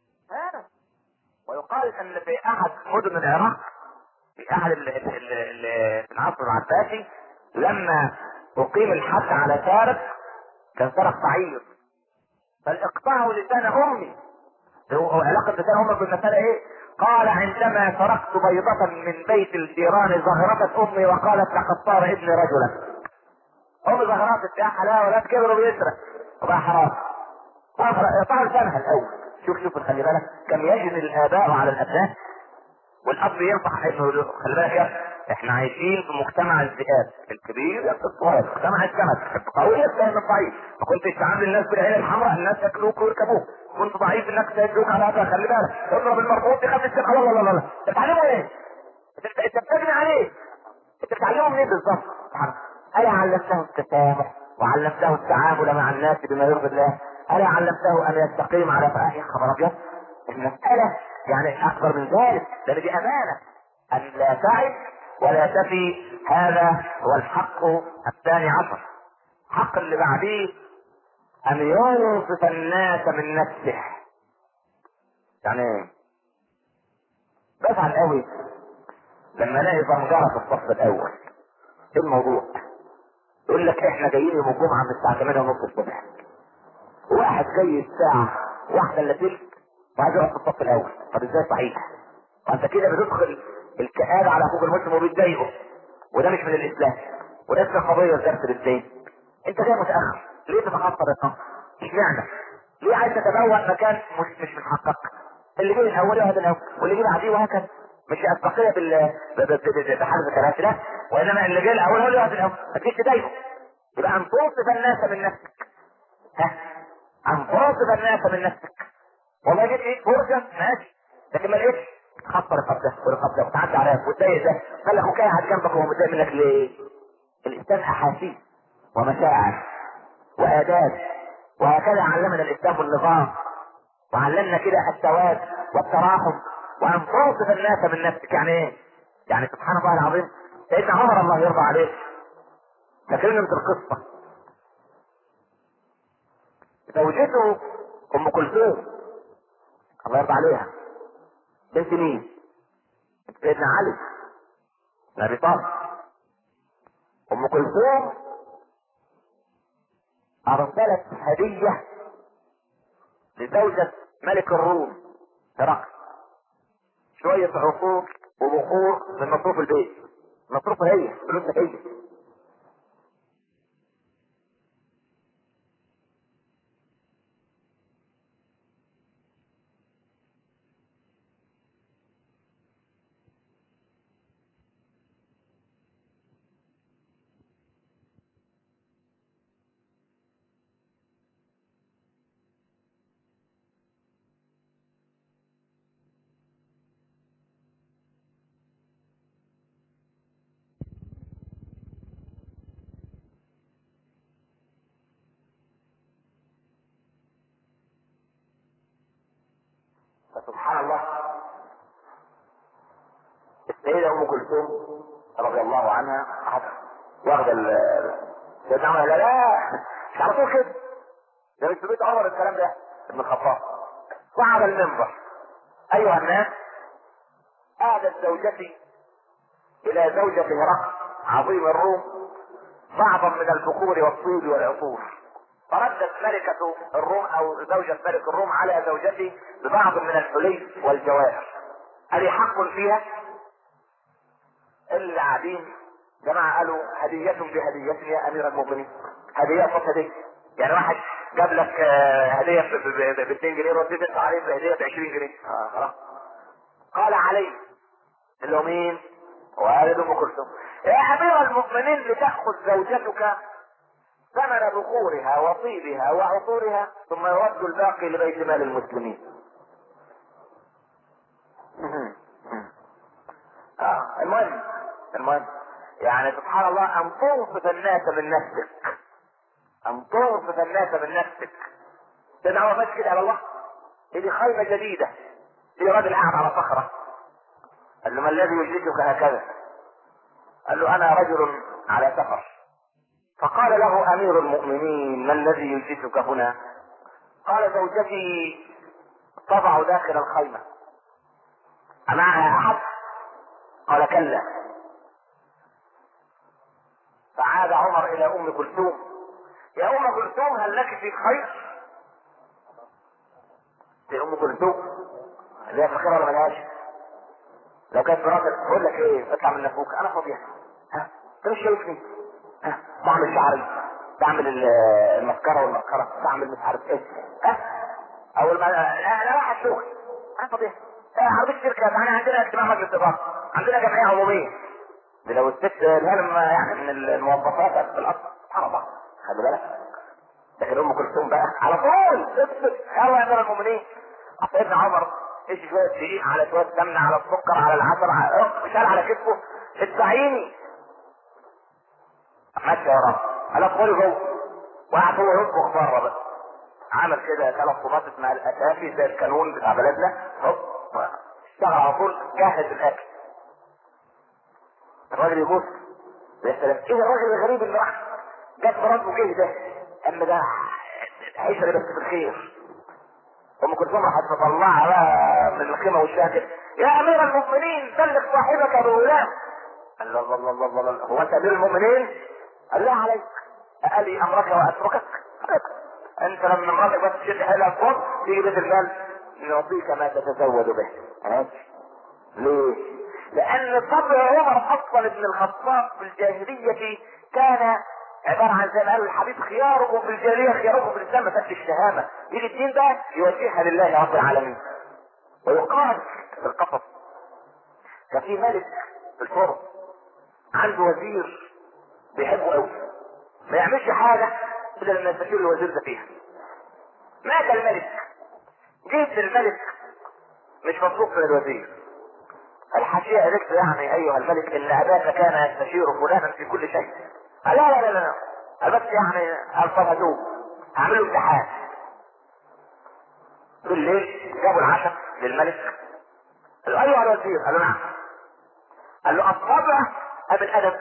ويقال ان في احد مدن العراق في احد في العصر العباسي لما اقيم الحد على سارق كان سرق بعير، فالاقطاع لسان امي. هو علاقة لسان امك بالمسألة ايه؟ قال عندما سرقت بيضة من بيت الجيران زهرتت امي وقالت لقد صار ابني رجلا. امي زهرتت يا حلاوة لا كبر ويسرق وبقى حرام. اقطعوا لسانها الاول. شوف خلي بالك كم يجني الاباء على الابناء، والاب ينصح انه خلي بالك يا احنا عايشين في مجتمع الذئاب، الكبير يبقى الصغير، مجتمع السمك، القوي يبقى الضعيف. ما كنتش تعامل الناس بالعين الحمراء الناس ياكلوك ويركبوك، كنت ضعيف الناس ياكلوك على هذا. خلي بالك اضرب المربوط يخاف الثقه. لا تتعلموا ايه؟ انت بتبني عليه، انت بتعلمه منين بالظبط؟ الا علمته التسامح وعلمته التعامل مع الناس بما يرضي الله؟ الا علمته ان يستقيم على فاهي خبر ابيض؟ المسألة يعني اكبر من ذلك، لان دي امانة ان لا تعب ولا تفي. هذا هو الحق الثاني عشر. الحق اللي بعديه ان ينصف الناس من نفسه. يعني ايه؟ بزعل قوي لما الاقي زمجرة في الصف الاول. ايه الموضوع؟ يقول لك احنا جايين يوم الجمعة من الساعة 8:30 الصبح، واحد جاي الساعة 1 الا تلت وعايز يقف في الصف الاول. طب ازاي صحيح؟ وانت كده بتدخل الكآبة على اخوك المسلم وبتضايقه، وده مش من الاسلام، ونفس القضية في درس الدين. انت جاي متأخر ليه تتخطى الرقم؟ اشمعنى؟ ليه عايز تتبوأ مكان مش من حقك؟ اللي جه الاول يقعد الاول واللي جه بعديه وهكذا. مش التقية بحرف الكراسي، لا، وانما اللي جه الاول هو اللي يقعد الاول. ما تجيش تضايقه. يبقى ان تنصف الناس من نفسك. ان تنصف الناس من نفسك. والله جيت ايه فرصة ماشي، لكن ما لقيتش تخطر القبضة وتعدي عليك وتضايق ده. خلي اخوك قاعد جنبك وهو متضايق منك ليه؟ الاسلام احاسيس ومشاعر واداب، وهكذا علمنا الاسلام النظام، وعلمنا كده السواد والتراحم. وان تنصف الناس من نفسك يعني ايه؟ يعني سبحان الله العظيم سيدنا عمر الله يرضى عليه، فاكرين انت القصه؟ زوجته ام كلثوم الله يرضى عليها بنت مين؟ سيدنا علي بن ابي طالب. ام كلثوم ارسلت هديه لزوجة ملك الروم هرقل، شوية عصور وبخور من مصروف البيت، مصروفها هي، فلوسها هي. فسبحان الله السيدة ام كلثوم رضي الله عنها واخدة سيدنا عمر. لا مش على طول كده، ده مش في بيت عمر الكلام ده. ابن الخطاب صعد المنبر: ايها الناس اهدت زوجتي الى زوجة هرقل عظيم الروم بعضا من البخور والطيب والعطور، فردت ملكة الروم او زوجة ملك الروم على زوجتي ببعض من الحلي والجواهر. ألي حق فيها؟ اللي قاعدين جماعة قالوا هدية بهدية يا امير المؤمنين. هدية فقط هدية، يعني واحد جاب لك هدية ب 2 جنيه رديت انت عليه بهدية ب 20 جنيه. خلاص. قال علي اللي هو مين؟ والد ام كلثوم. يا امير المؤمنين لتأخذ زوجتك ثمن بخورها وطيبها وعطورها ثم يرد الباقي لبيت مال المسلمين. المهم يعني سبحان الله ان تنصف الناس من نفسك، ان تنصف الناس من نفسك. تدعو مسجد على الله دي خيمة جديدة، في راجل قاعد على صخرة قال له ما الذي يجلسك هكذا؟ قال له انا رجل على سفر. فقال له امير المؤمنين ما الذي يجلسك هنا؟ قال زوجتي تضع داخل الخيمة أمعها أحد؟ قال كلا. فعاد عمر الى ام كلثوم، يا ام كلثوم هل لك في خير؟ في ام كلثوم اللي هي فاكره ولا ملهاش؟ لو كانت مراتك تقول لك ايه اطلع من نفوك انا فاضيه، ها انت مش شايفني؟ ها بعمل شعري، بعمل المسكره والمسكره، بعمل مش عارف ايه، ها اول ما انا رايح الشغل انا فاضيه، عربيه شركه معانا عندنا اجتماع مجلس اداره، عندنا جمعيه عموميه. دي لو الست الهلم يعني من الموظفات في الاصل سبحان الله خلي بالك. لكن ام كلثوم بقى على طول تسكت يلا يا امير المؤمنين. سيدنا عمر ايش شويه دقيق على شويه سمنه على السكر على العسل على شال على كتفه ادفعيني ماشي يا رب. قال ادخلي جوه وقعد هو يطبخ بره بقى، عمل كده 3 طماطم مع الاسافي زي الكانون بتاع بلدنا هوب اشتغل على طول جهز الاكل. الراجل يبص يا سلام ايه الراجل الغريب اللي راح جاب مراته وجه ده، اما ده حشري بس بالخير. ام كلثوم راحت مطلعها بقى من الخيمه وشها كده يا امير المؤمنين بلغ صاحبك بغلام. قال له الله الله الله الله هو انت امير المؤمنين؟ قال لا عليك اقلي امرك واتركك. انت لما مراتك بس تشد حيلها فوق تيجي بيت المال نعطيك ما تتزود به. ليه؟ لان طبع عمر اصلا ابن الخطاب في الجاهليه كان عبارة عن زي ما قالوا الحبيب خياركم في الجاهلية خياركم في الاسلام، ما فيهاش الشهامة. يجي الدين ده يوجهها لله رب العالمين. ويقال في القصص كان في ملك في الفرس عنده وزير بيحبه قوي ما يعملش حاجة الا لما يستشير الوزير ده فيها. مات الملك، جيت للملك مش مطلوب من الوزير. الحاشية قالت له يعني ايها الملك ان اباك كان يستشير فلانا في كل شيء. قال لا لا لا لا بس يعني الفضلوه هعمل له امتحان. بالليل جابوا العشاء للملك قال له ايها الوزير؟ قال له نعم. قال له الطبع ام الادب؟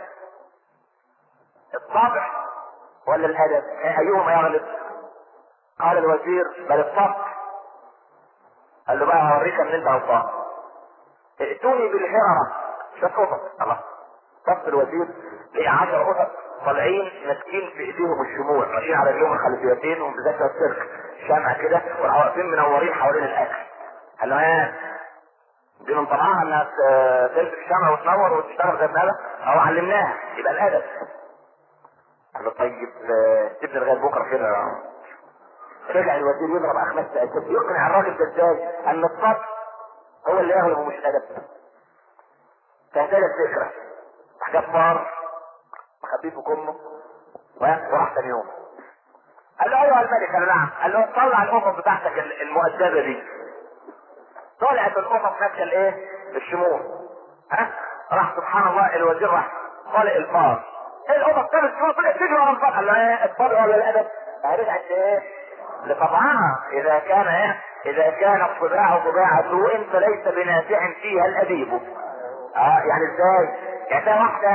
الطبع ولا الادب ايهما يغلب؟ قال الوزير بل الطبع. قال له بقى هوريك ان انت غلطان، ائتوني بالهرره شوف قطط. الله بص الوزير لقى 10 قطط طالعين ماسكين في ايديهم الشموع ماشيين على رجلهم الخلفيتين ومزكى السيرك شمع كده وراحوا واقفين منورين حوالين الاكل. قال له ايه دي من طبعها انها تمسك الشمع وتنور وتشتغل زي ابن او علمناها يبقى الادب. قال له طيب سيبني لغايه بكره كده. رجع الوزير يضرب اخماس تأسف يقنع الراجل ده ازاي ان الصبر هو اللي يغلب ومش الادب. فهتلاقي الفكره جاب فار خفيف كمه وراح ثاني يوم. قال له ايوه الملك؟ قال له نعم. قال له طلع القطط بتاعتك المؤدبه دي. طلعت القطط ماسكه الايه؟ الشموع. راح سبحان الله الوزير راح طالع الفار. ايه القطط كانت الشموع طلعت تجري ورا الفار. قال له ايه الطبع ولا الادب؟ رجعت ايه؟ لطبعها. اذا كان اذا كان الطباع طباع سوء فليس بنافع فيها الاديب. يعني ازاي؟ يعني واحده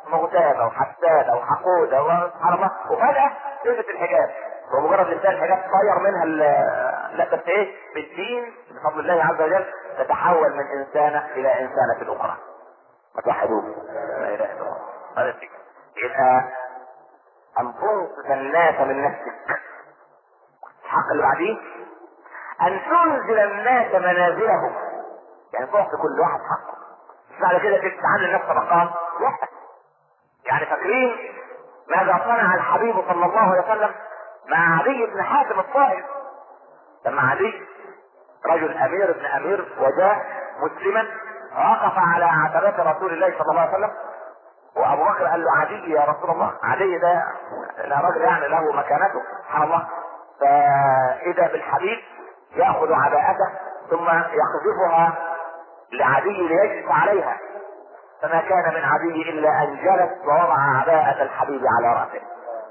مغتابة وحسادة وحقودة وسبحان الله، وفجأة تلبس الحجاب، ومجرد لبسها الحجاب تطير منها لا بس ايه، بالدين بفضل الله عز وجل تتحول من انسانة الى انسانة اخرى. ما توحدوه، لا اله الا الله. هذا الفكر. يبقى ان تنقذ الناس من نفسك. الحق اللي بعديه ان تنزل الناس منازلهم، يعني تعطي كل واحد حقه. مش بعد كده تتعامل الناس طبقات، لا. يعني فاكرين ماذا صنع الحبيب صلى الله عليه وسلم مع عدي بن حاتم الطائي؟ لما عدي رجل امير ابن امير وجاء مسلما وقف على عتبات رسول الله صلى الله عليه وسلم، وابو بكر قال له عدي يا رسول الله، عدي ده راجل يعني له مكانته سبحان الله. فاذا بالحبيب ياخذ عباءته ثم يقذفها لعدي ليجلس عليها، فما كان من عدي الا ان جلس ووضع عباءة الحبيب على رأسه.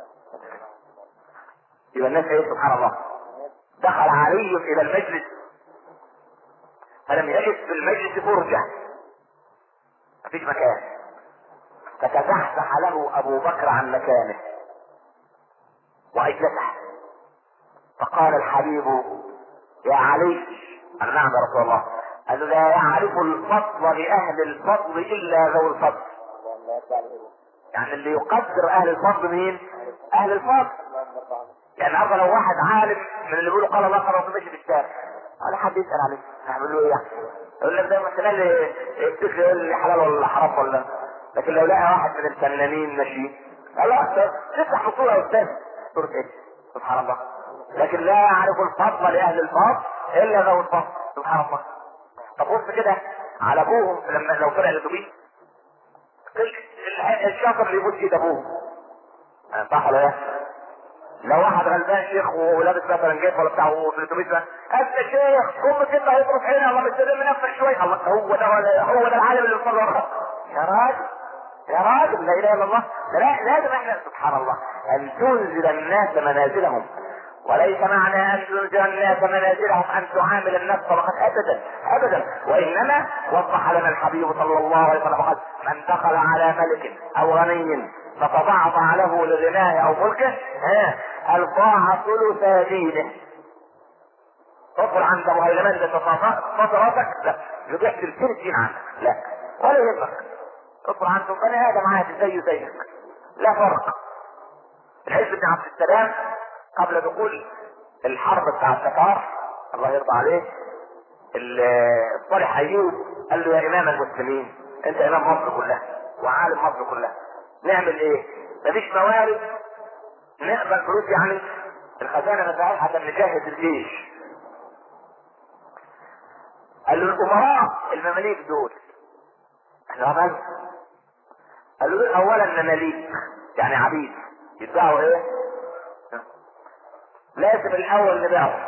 يبقى الناس ايه سبحان الله. دخل علي الى المجلس فلم يجد في المجلس فرجة، مفيش مكان، فتزحزح له ابو بكر عن مكانه واجلسه، فقال الحبيب يا علي، قال نعم يا رسول الله، قال لا يعرف الفضل لاهل الفضل الا ذو الفضل. يعني اللي يقدر اهل الفضل مين؟ اهل الفضل. يعني النهارده لو واحد عالم من اللي بيقولوا قال الله قال رسول ماشي في الشارع ولا حد يسال عليه، هيعمل له ايه يعني؟ يقول لك ده مثلا اللي يفتكر يقول لي حلال ولا حرام ولا. لكن لو لقى واحد من الفنانين ماشي خلاص تفتح بطوله يا استاذ، صورة ايه؟ سبحان الله. لكن لا يعرف الفضل لاهل الفضل الا ذو الفضل سبحان الله. طب بص كده على ابوهم لما لو طلع لدبي الشاطر اللي يموت كده ابوه، صح ولا لا؟ لو واحد غلبان شيخ ولابس مثلا جيب ولا بتاع في الاتوبيس ده، انت شيخ قم كده هيضرب عيني، الله مستلم نفسك شويه، الله هو ده العالم اللي وصل له. يا راجل يا راجل لا اله الا الله. لا لازم احنا سبحان الله ان تنزل الناس منازلهم، وليس معنى ان تنزل الناس منازلهم ان تعامل الناس طبقات ابدا ابدا، وانما وضح لنا الحبيب صلى الله عليه وسلم قال من دخل على ملك او غني فتضعضع له لغناه او ملكه الضاع ثلث دينه. تدخل عند ابو هيلمان ده تفضل راسك، لا يضيع ثلثين الدين عنك، لا ولا يهمك. تدخل عند بني ادم عادي زيه زيك لا فرق. العز بن عبد السلام قبل دخول الحرب بتاع التتار الله يرضى عليه، صالح ايوب قال له يا امام المسلمين انت امام مصر كلها وعالم مصر كلها، نعمل ايه؟ مفيش موارد نقبل فلوس يعني الخزانه بتاعتها عشان نجهز الجيش. قال له الامراء المماليك دول احنا عملنا، قال له دول اولا مماليك يعني عبيد يدعوا ايه؟ لازم الاول نبيعهم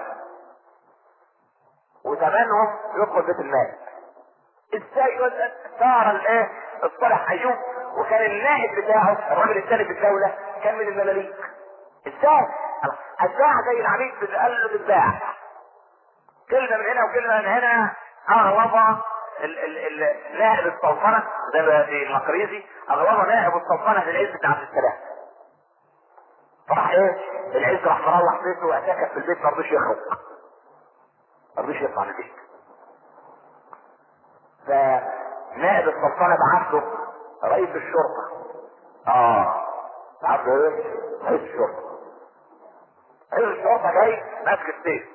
وثمنهم يدخل بيت المال. ازاي صار الايه الصالح ايوب وكان النائب بتاعه الراجل الثاني في الدوله كان من المماليك؟ ازاي؟ اتباع زي العبيد قال له تتباع كلمه من هنا وكلمه من هنا، اغلظ نائب السلطنه زي ما في المقريزي اغلظ نائب السلطنه للعز بن عبد السلام. فراح ايه العز راح مروح بيته واعتكف في البيت، ما رضيش يخرج ما رضيش يطلع من البيت. فنائب السلطنه بعت له رئيس الشرطه، بعت له ايه رئيس الشرطه. رئيس الشرطه جاي ماسك السيف،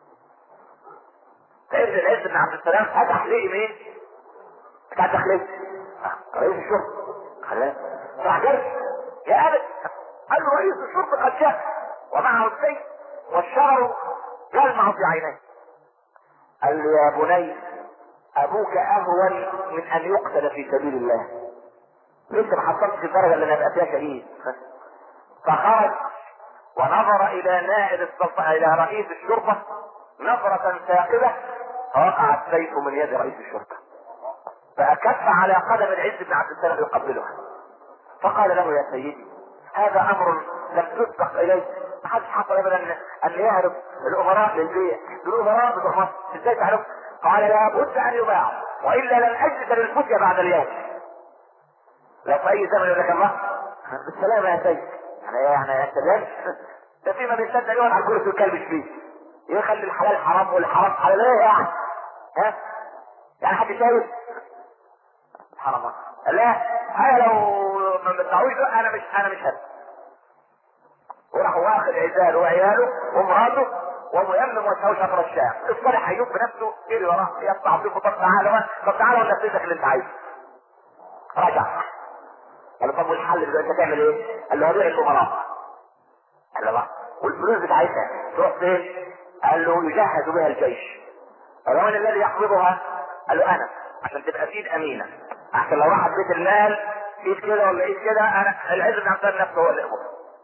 سيد العز بن عبد السلام فتح ليه مين؟ بتاع الداخليه رئيس الشرطه خلاه راح جري يا ابد، قال له رئيس الشرطه قد جاء ومعه السيف والشعر يلمع في عينيه. قال له يا بني ابوك اهون من ان يقتل في سبيل الله، لسه ما حصلتش الدرجه اللي نبقى فيها شهيد. فخرج ونظر الى نائب السلطنه الى رئيس الشرطه نظره ثاقبه، فوقع السيف من يد رئيس الشرطه فاكف على قدم العز بن عبد السلام يقبلها، فقال له يا سيدي هذا امر لم تسبق اليه، ما حدش حصل ابدا ان يهرب الامراء للبيع، الامراء بتوع مصر ازاي تعرف؟ قال لا بد ان يباع والا لن اجلس للفتية بعد اليوم. لو في اي زمن يقول لك الله بالسلامه يا سيد، يعني يا سلام، ده في ما بيصدق يقعد على الكرسي ويكلبش فيه، يخلي الحلال حرام والحرام حلال، ايه يعني؟ ها؟ يعني حد شايف؟ سبحان الله. لا، انا لو ما بتدعوش انا مش هدف. وراح واخد عزاله وعياله ومراته ومؤمن وجهه شطر الشام. الصالح ايوب بنفسه يجري وراه يقطع فيه، طب تعالى ونفذك اللي انت عايزه. رجع قال له طب والحل دلوقتي تعمل ايه؟ قال له هبيع الامراء. قال له والفلوس بتاعتها تروح فين؟ قال له يجهز بها الجيش. قال له من الذي يقبضها؟ قال له انا، عشان تبقى في ايد امينه، عشان لو واحد بيت المال ايد كده ولا ايد كده، انا العز بن عبد الله نفسه هو اللي يقبض.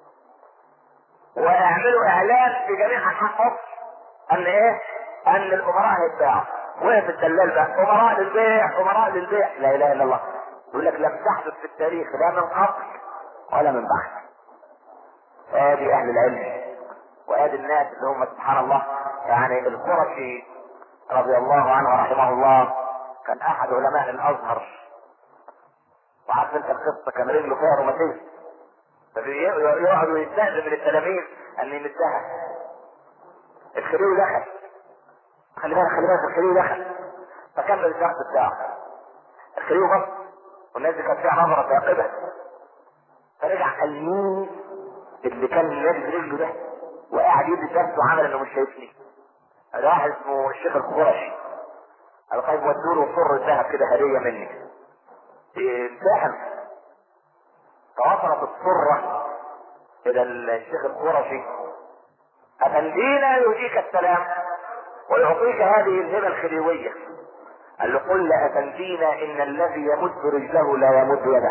واعملوا اعلان في جميع انحاء مصر ان ايه؟ ان الامراء هيتباعوا. وقف الدلال بقى امراء للبيع امراء للبيع، لا اله الا الله. يقول لك لم تحدث في التاريخ لا من قبل ولا من بعد. ادي اهل العلم وادي الناس اللي هم سبحان الله. يعني القرشي رضي الله عنه ورحمه الله كان احد علماء الازهر، وعارف انت القصه، كان رجله فيها روماتيزم، فيقعدوا يستأذن من التلاميذ ان يمدها. الخليل دخل، خلي بالك الخليل دخل فكمل الشخص بتاعه. الخليل بص والناس دي كانت فيها نظره ثاقبه، فرجع قال مين اللي كان نازل رجله ده وقاعد يدي درس وعمل انه مش شايفني؟ ده واحد اسمه الشيخ القرشي. قال طيب ودوا له صر الذهب كده هديه مني. امتحن. فوصلت الصره الى الشيخ القرشي: افندينا يهديك السلام ويعطيك هذه الهبه الخديويه. قال له قل لافندينا ان الذي يمد رجله لا يمد يده.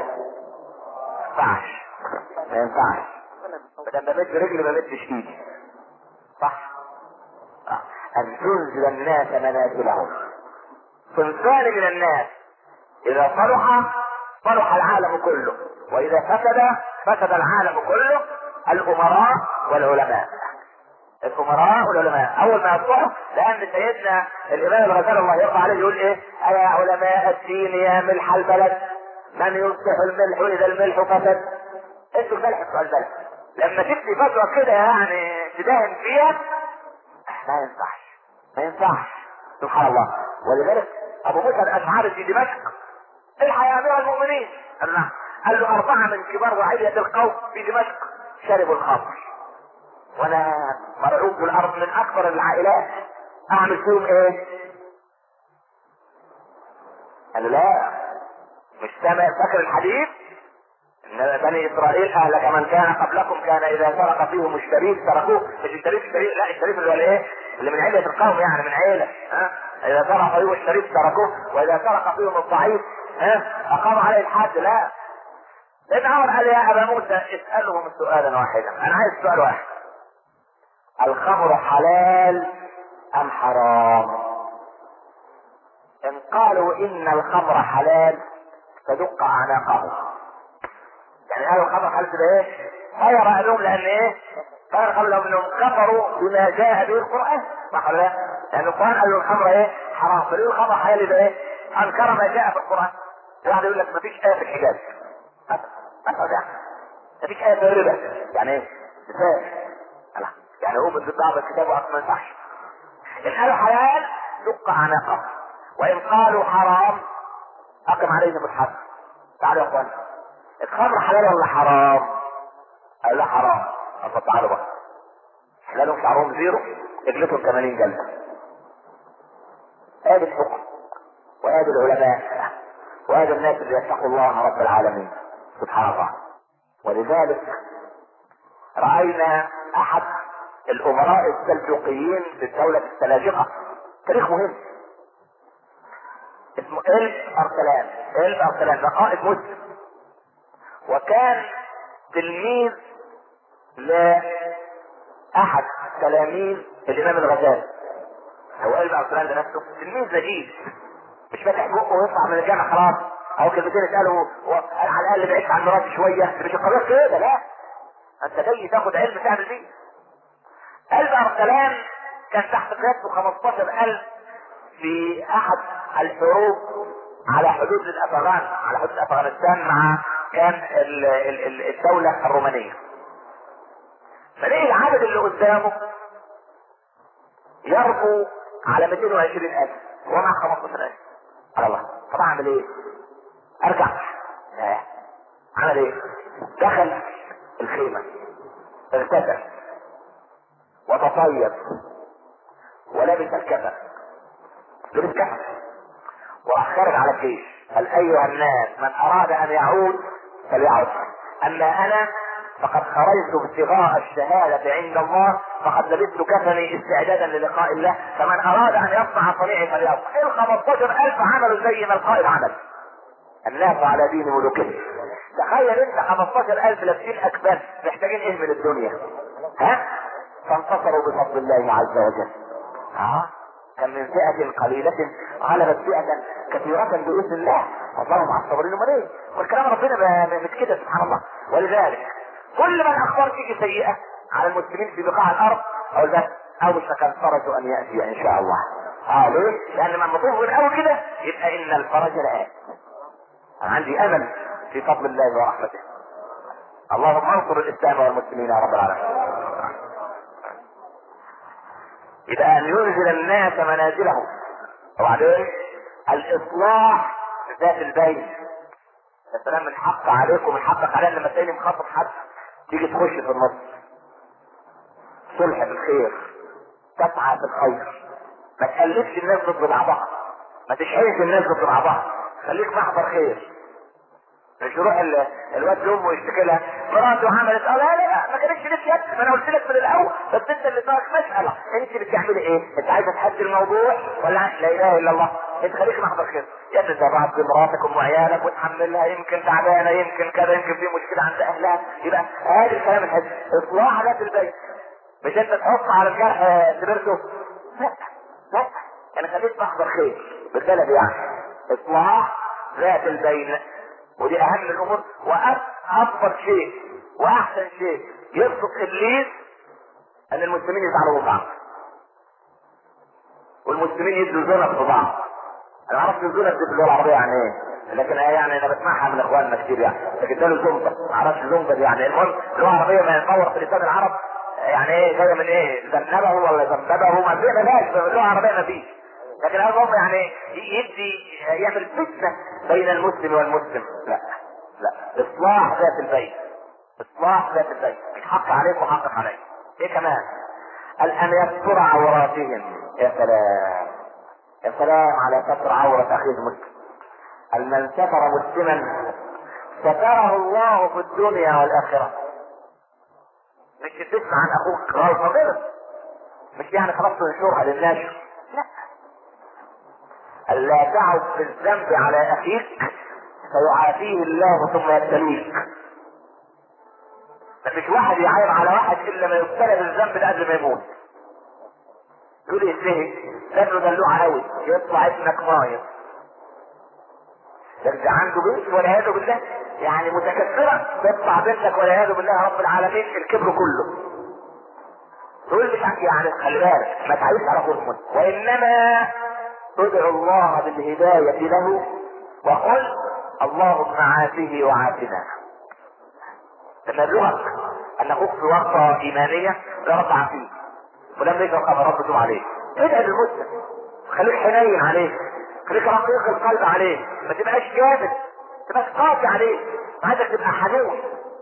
ما ينفعش بدل ما مد رجلي ما مدش ايدي. صح؟ ان تنزل الناس منازلهم. صنفان من الناس اذا صلح العالم كله، واذا فسد العالم كله. الامراء والعلماء. الامراء والعلماء اول ما يصلحوا، لان سيدنا الامام الغزالي الله يرضى عليه يقول ايه؟ ايا علماء الدين يا ملح البلد من يصلح الملح اذا الملح فسد. انتوا الملح بتوع البلد لما تبني فتوى كده يعني تداهن فيها ما ينفعش. سبحان الله. ولذلك ابو موسى الاشعري في دمشق: الحق يا امير المؤمنين. قال له 4 من كبار وعلية القوم في دمشق شربوا الخمر، وانا مرعوب بالارض من اكبر العائلات، اعمل فيهم ايه؟ قال لا، مش سامع فاكر الحديث ان بني اسرائيل اهلك من كان قبلكم كان اذا سرق فيهم الشريف تركوه. مش الشريف لا، الشريف اللي هو الايه؟ اللي من علة القوم، يعني من عيلة. اذا سرق فيهم الشريف تركوه، واذا سرق فيهم الضعيف اقام عليه الحد. لا، لان عمر قال يا ابا موسى اسالهم سؤالا واحدا، انا عايز سؤال واحد: الخمر حلال ام حرام؟ ان قالوا ان الخمر حلال فدق اعناقهم. يعني قالوا الخمر حلال كده ايه؟ غير قالهم لان ايه؟ قال لهم انهم كفروا بما جاء به القران. صح ولا لا؟ لان القران قال له الخمر ايه؟ حرام. فليه الخمر حلال يبقى ايه؟ انكر ما جاء في القران. واحد يقول لك ما فيش ايه في الحجاز، ما فيش ايه في الربا، يعني ايه؟ يعني هو من بعض الكتاب واصلا ما ينفعش. ان قالوا حلال دق اعناقهم، وان قالوا حرام اقم عليهم الحد. تعالوا يا اخوان، الخمر حلال ولا حرام؟ قال لا حرام. طب تعالوا بقى، حلالهم شعرهم زيرو، اجلتهم 80 جلده. ادي الحكم، وادي العلماء، وادي الناس اللي يتقوا الله رب العالمين سبحان الله. ولذلك راينا احد الامراء السلجوقيين في الدولة السلاجقة، تاريخ مهم، اسمه إلف أرسلان، ده قائد مسلم، وكان تلميذ لأحد تلاميذ الإمام الغزالي. هو إلف أرسلان ده نفسه تلميذ نجيب، مش فاتح بقه ويطلع من الجامعة خلاص، أو كلمتين اتقالوا على الأقل بعدت عن مراتي شوية، مش القضية كده، لا، أنت جاي تاخد علم تعمل بيه. إلف أرسلان كان تحت قيادته 15,000 في احد الحروب على حدود الافغان، على حدود افغانستان مع كان الدولة الرومانية. فلقي العدد اللي قدامه يربو على 220,000 ومع 15,000. على الله، طب اعمل ايه؟ ارجع؟ لا. عمل ايه؟ دخل الخيمة، اغتسل وتطيب ولبس الكفن، لبس كفن وراح خارج على الجيش. قال ايها الناس من اراد ان يعود فليعود، اما انا فقد خرجت ابتغاء الشهادة عند الله، فقد لبست كفني استعدادا للقاء الله، فمن اراد ان يصنع صنيعي فليصنع. ال 15,000 عملوا زي ما القائد عمل. الناس على دين ملوكهم. تخيل انت 15,000 لابسين اكفان، محتاجين ايه من الدنيا؟ ها؟ فانتصروا بفضل الله عز وجل. كان من فئة قليلة غلبت فئة كثيرة بإذن الله، والله مع الصابرين. امال ايه؟ والكلام ربنا مش كده سبحان الله. ولذلك كل من اخبار تيجي سيئة على المسلمين في بقاع الارض او بس اوشك الفرج ان يأتي ان شاء الله. ليه؟ لان من مطلوب من اول كده يبقى ان الفرج لآت. انا عندي امل في فضل الله ورحمته. اللهم انصر الاسلام والمسلمين يا رب العالمين. يبقى ان ينزل الناس منازلهم. وبعدين الاصلاح ذات البين. السلام من حق عليكم، من حقك علينا لما تلاقيني مخاطب حد تيجي تخش في النص. صلح بالخير، تسعى في الخير، ما تقلبش الناس ضد بعضها، ما تشحنش الناس ضد بعضها، خليك محضر خير. مش يروح الواد لامه يشتكي لها مراته عملت لا ما كانتش ليك يد، ما انا قلت لك من الاول، بس انت اللي صارت مساله. انت بتعملي ايه؟ انت عايزه تحدي الموضوع ولا لا اله الا الله؟ انت خليك محضر خير يا ابني. تبعت بمراتك وعيالك وتحملها، يمكن تعبانه، يمكن كذا، يمكن في مشكله عند اهلها. يبقى هذا الكلام الحلو، اصلاح ذات البين. مش انت تحط على الجرح سبرته، لا يعني خليك محضر خير بالبلد. يعني اصلاح ذات البين، ودي اهم الامور. واكبر شيء واحسن شيء يقصد ابليس ان المسلمين يزعلوا من بعض والمسلمين يدوا زنب في بعض. انا عرفت الزنب دي في اللغه العربيه يعني ايه، لكن يعني انا بسمعها من اخواننا كتير يعني، لكن ده له زنبه، ما اعرفش زنبه دي يعني. المهم اللغه العربيه ما يتطور في لسان العرب يعني ايه، جايه من ايه؟ زنبه ولا زنببه؟ ما فيش في اللغه العربيه، ما فيش. لكن المهم يعني يدي يعمل فتنه بين المسلم والمسلم. لا اصلاح ذات البين، اصلاح ذات البين. الحق عليك وحقك عليك. ايه كمان؟ قال ان يستر عوراتهم. يا سلام يا سلام على ستر عورة اخيه المسلم. قال من ستر مسلما ستره الله في الدنيا والاخرة. مش تسمع عن اخوك غلطة غير، مش يعني خلاص تنشرها للناشر، لا. قال لا تعد بالذنب على اخيك فيعافيه الله ثم يبتليك. مفيش واحد يعايب على واحد الا ما يبتلى بالذنب ده قبل ما يموت. يقول يسهل لانه دلوع قوي، يطلع ابنك ماير، يرجع عنده بنت والعياذ بالله يعني متكثره، تطلع بنتك والعياذ بالله رب العالمين الكبر كله. تقول مش يعني خلي بالك ما تعيش على خصمك، وانما تدعو الله بالهدايه له وقل اللهم عافيه وعافنا. لما يبلغك ان اخوك في ورطه ايمانيه يا رب عافيه، ولما يجي رقم رب توب عليه، ادعي للمسلم، خليك حنين عليه، خليك رقيق القلب عليه، ما تبقاش جامد، ما تبقاش قاسي عليه، عايزك تبقى حنون.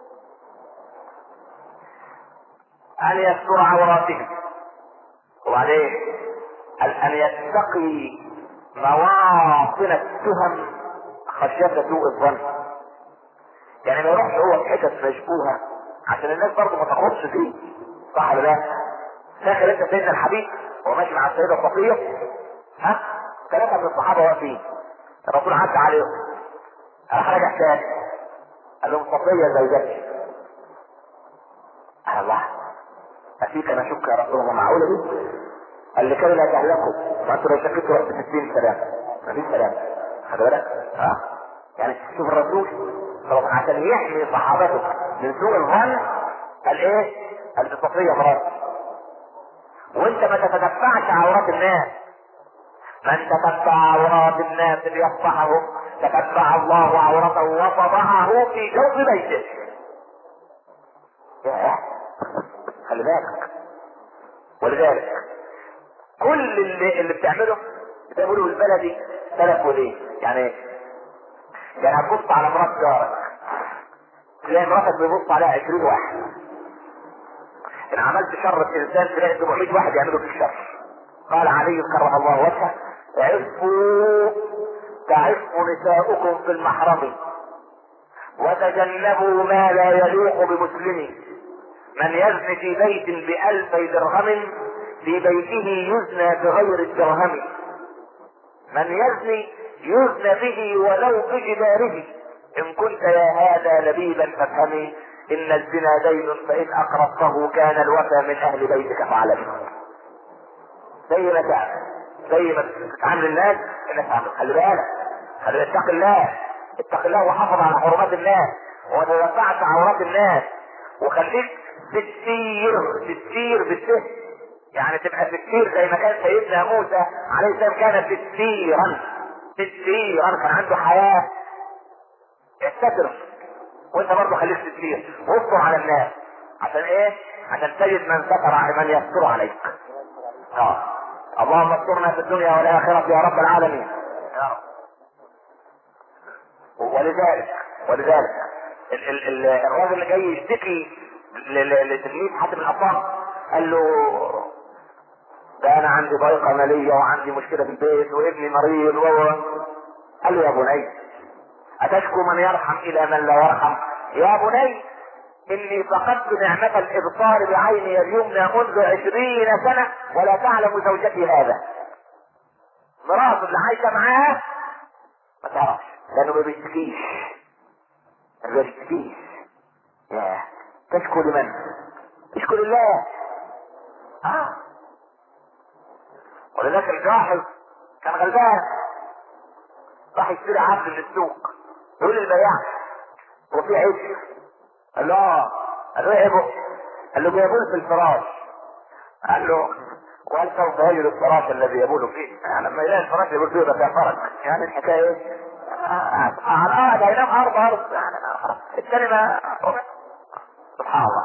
ان يستر عوراتهم. وبعدين ان يتقي مواطن التهم خشيه سوء الظن. يعني ما يروحش هو في حتت مشبوهه عشان الناس برضه ما تاخدش فيه، صح ولا لا؟ فاكر انت سيدنا الحبيب وهو ماشي مع السيده صفيه، ثلاثه من الصحابه واقفين، الرسول عدى عليهم، راح رجع تاني قال لهم صفيه زوجتي. قال الله افيك انا اشك يا رسول الله، معقوله دي؟ قال لكي لا تهلكوا وانتم لو شكيتوا رب 60 سلام، مفيش سلام، خد بالك؟ يعني شوف الرسول عشان يحمي صحابته من سوء الظن قال ايه؟ قال بصفيه مراتي. وانت ما تتتبعش عورات الناس، من تتبع عورات الناس ليفضحهم تتبع الله عورته وفضحه في جوف بيته. يا خلي بالك. ولذلك كل اللي بتعمله البلدي سلف وليه. يعني هتبص على مرات جارك تلاقي مراتك بيبص عليها 20 واحد. ان عملت شر في انسان تلاقي 700 واحد يعملوا فيك شر. قال علي كرم الله وجهه: عفوا تعف نساؤكم في المحرم وتجنبوا ما لا يليق بمسلم. من يزن في بيت ب1000 درهم في بيته يزنى بغير الدرهم. من يزن به ولو بجداره. ان كنت يا هذا لبيبا فافهمي ان الزنا دين فان اقرضته كان الوفى من اهل بيتك فاعلمه. زي ما تتعامل الناس تعمل. خلي بالك. اتق الله وحافظ على حرمات الناس وما تتبعش عورات الناس وخليك ستير بالسهل. يعني تبقى ستير زي ما كان سيدنا موسى عليه السلام كان ستيرا كان عنده حياة يستتر. وانت برضه خليك ستير واستر على الناس. عشان ايه؟ عشان تجد من يستر عليك. اللهم استرنا في الدنيا والاخرة يا رب العالمين. ولذلك الراجل اللي جاي يشتكي لتلميذ حاتم الأطام قال له: ده انا عندي ضيقة مالية وعندي مشكلة في البيت وابني مريض قال له: يا بني اتشكو من يرحم الى من لا يرحم؟ يا بني اني فقدت نعمة الابصار بعيني اليمنى منذ 20 سنة ولا تعلم زوجتي هذا. مراته اللي عايشة معاه ما تعرفش لانه ما بيشتكيش. يا تشكو لمن؟ تشكو لله. ولذلك الجاحظ كان غلبان راح يشتري عبد من السوق. يقول للبياع: وفي عيش؟ قال له: قال له: عيبه؟ قال له: بيبول في الفراش. قال له: وهل سوف يجد الفراش الذي يبول فيه؟ يعني لما يلاقي الفراش يبول فيه ده فيها فرق. يعني الحكايه ايه؟ ده ينام ارض يعني الكلمه. سبحان الله.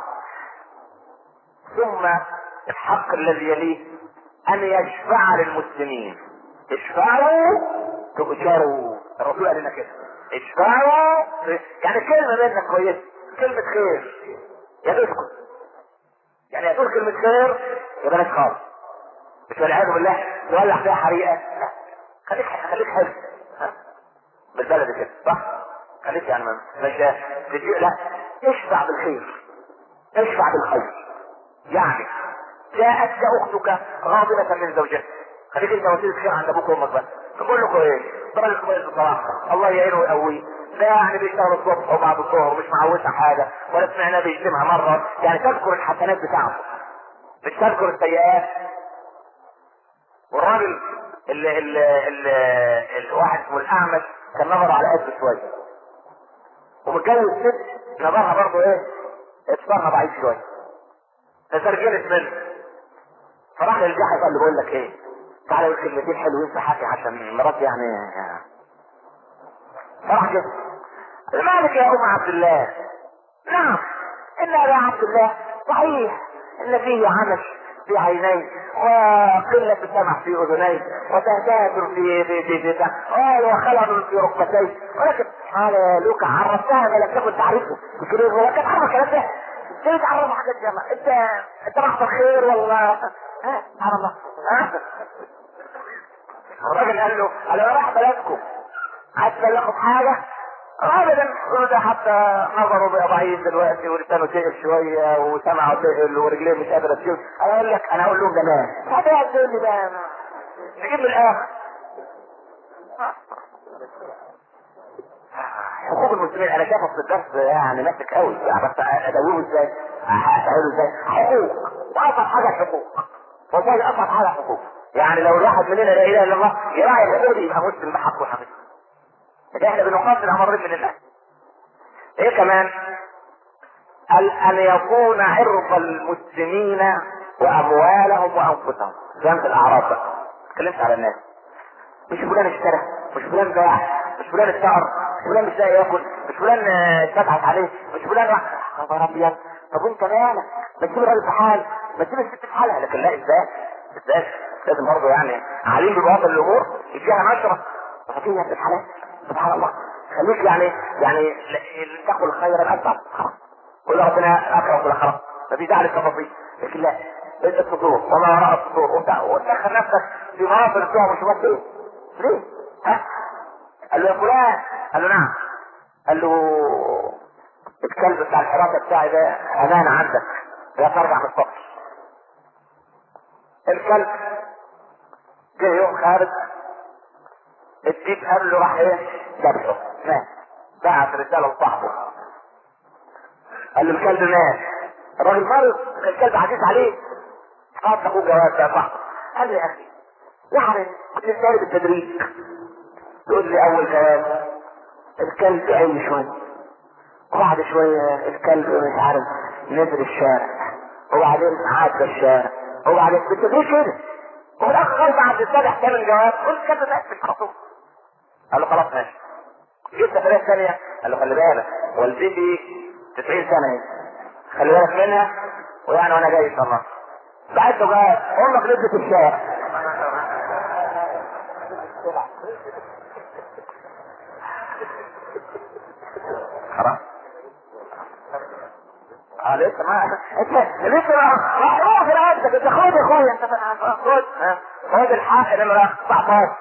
ثم الحق الذي يليه ان يشفع للمسلمين. اشفعوا تؤجروا. الرسول قال لنا كده: اشفعوا. يعني كلمه منك كويسه، كلمه خير يا تسكت. يعني يقول كلمه خير يا بلاش خالص. مش والعياذ بالله تولع فيها حريقه. لا، خليك حلو بالبلد كده، صح؟ خليك يعني مش لا، اشفع بالخير. يعني جاءتك اختك غاضبة من زوجها، خليك انت وسيلة خير عند ابوك وامك بس. تقول له كويس، راجل كويس بصراحة، الله يعينه ويقويه. ده يعني بيشتغل الصبح وبعد الظهر ومش معوشة حاجة ولا سمعناه بيشتمها مرة. يعني تذكر الحسنات بتاعته مش تذكر السيئات. والراجل الواحد اسمه الاعمش كان نظر على قد شوية ومتجوز ست نظرها برضه ايه؟ اتصرها ضعيف شوية فترجلت منه. فراح للجاحظ قال له: بقول لك ايه، تعالى قول كلمتين حلوين في حقي عشان مراتي يعني. فراح كده: مالك يا ام عبد الله؟ نعم ان يا عبد الله صحيح ان فيه عمش في عيني وقلة السمع في اذني وتهتهت في وخلل في ركبتي، ولكن قال يا لوكا عرفتها ما لم تكن تعرفه. هو كان عرف الكلام ده؟ ليه تعرف حاجات جماعة؟ انت راح الخير والله. سبحان الله. الراجل قال له: انا راح بلدكم عايز تاخد حاجة؟ ابدا. ده حتى نظره بقى ضعيف دلوقتي ولسانه تقل شويه وسمعه تقل ورجليه مش قادره تشوف. انا اقول لهم زمان هذا يقول لي بقى نجيب من الاخر. حقوق المسلمين انا شايفه في الدرس يعني ماسك قوي يعني، بس ادوره ازاي؟ اقوله ازاي؟ حقوق واصعب حاجه الحقوق. والله اصعب حاجه الحقوق. يعني لو الواحد مننا لا اله الا الله يراعي الحقوق يبقى مسلم بحقه وحقيقه. احنا بنقاتل امرين من الله. ايه كمان؟ ان يكون عرض المسلمين واموالهم وانفسهم. فهمت الاعراض بقى؟ اتكلمت على الناس. مش فلان اشترى، مش فلان باع، مش فلان اتسعر، مش فلان مش لاقي ياكل، مش فلان اتفتحت عليه، مش فلان راح. خبر ابيض. طب وانت مالك؟ ما تسيب الراجل في حال، ما تسيب الست في حالها. لكن لا، ازاي لازم برضه يعني عليم ببواطن الامور يديها نشره ففيها في الحالات. سبحان الله. خليك يعني تاكل خيرا اكثر. كل ربنا اكرم كل خلق، مفيش داعي للتفاصيل. لكن لا، انت الصدور وما وراء الصدور وتدخل نفسك في مناطق فيها مشروبات ليه؟ ها؟ قال له يا فلان، قال له نعم. قال له الكلب بتاع الحراسه بتاعي ده امانه عندك، لا ترجع من السطح. الكلب جه يوم خارج، الديب قال له راح ايه؟ ذبحه، مات. بعت رساله لصاحبه قال له الكلب مات. الراجل مرض، الكلب عزيز عليه، حاط اخوه جواز يا صاحبي. قال لي يا اخي يعني كنت سالب بالتدريج. يقول لي اول جواز الكلب عين شويه، وبعد شويه الكلب مش عارف نزل الشارع، وبعدين عدى الشارع، وبعدين بالتدريج كده. والاخر بعد 7-8 جواز قلت الكلب مات في الخطوه. قال له خلاص ماشي. جيت سفريه ثانيه، قال له خلي بالك والدتي 90 سنه اهي، خلي بالك منها، ويعني وانا جاي ان شاء الله. بعته جاي امك نزلت الشارع. خلاص. لسه ما لسه ما في رقبتك. انت خد يا اخويا، انت خد الحق نمره 19.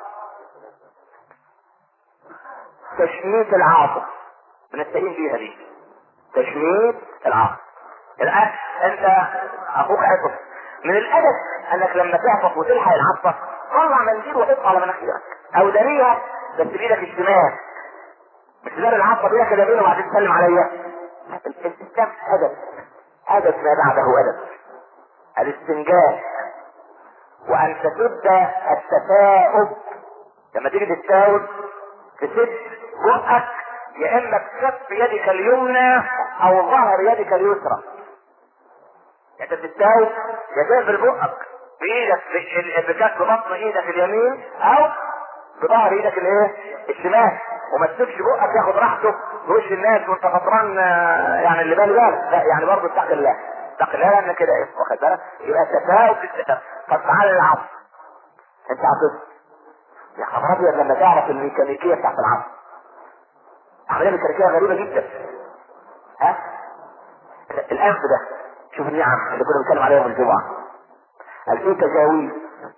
تشميت العاطف، بنستعين بيها دي. تشميت العاطف. الان انت اخوك عطف، من الادب انك لما تعطف وتلحق العطفه طلع منديل وتقطع على مناخيرك او داريها بس بايدك الشمال، مش دار العطفه بايدك اليمين وبعدين تسلم عليا. الاستسلام ادب ما بعده ادب. الاستنجاء وان تسد التثاؤب. لما تيجي تتساوب تسد بقك، يا اما بكف يدك اليمنى او ظهر يدك اليسرى. انت بتتساوب يا تقفل بقك بايدك بكف بطن ايدك اليمين او بظهر ايدك الايه الشمال، وما تسيبش بقك ياخد راحته في وش الناس وانت فطران يعني اللي بالي بالك. لا يعني برضه اتق الله، اتق الله لان كده ايه واخد بالك. يبقى التفاؤل في التفاؤل. طب تعالى للعصر. انت عطيت يا خبر ابيض لما تعرف الميكانيكيه بتاعت العصر. عمليه ميكانيكيه غريبه جدا. ها؟ الانف ده شوف النعم اللي كنا بنتكلم عليها في الجمعه. قال فيه تجاويز،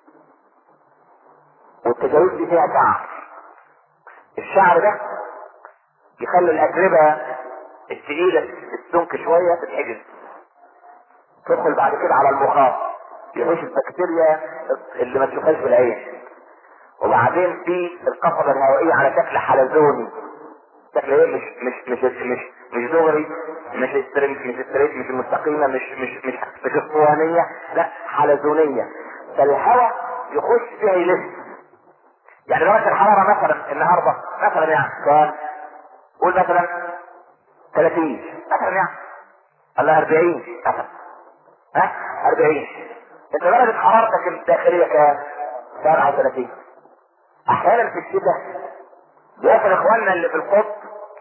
والتجاويز دي فيها شعر. الشعر ده يخلي الاتربه الثقيله السمك شويه تتحجز، تدخل بعد كده على المخاط يعيش البكتيريا اللي ما تشوفهاش بالعين. وبعدين في القصبه الهوائيه على شكل حلزوني، شكل ايه مش دغري، مش المستقيمه، مش اسطوانيه، لا حلزونيه. فالهواء يخش فيها يلف. يعني درجه الحراره مثلا النهارده مثلا يعني كان قول مثلا 30 مثلا يعني الله 40 مثلا 40. انت درجه حرارتك الداخليه كام؟ 37. احيانا في الشتاء بيصل اخواننا اللي في القطب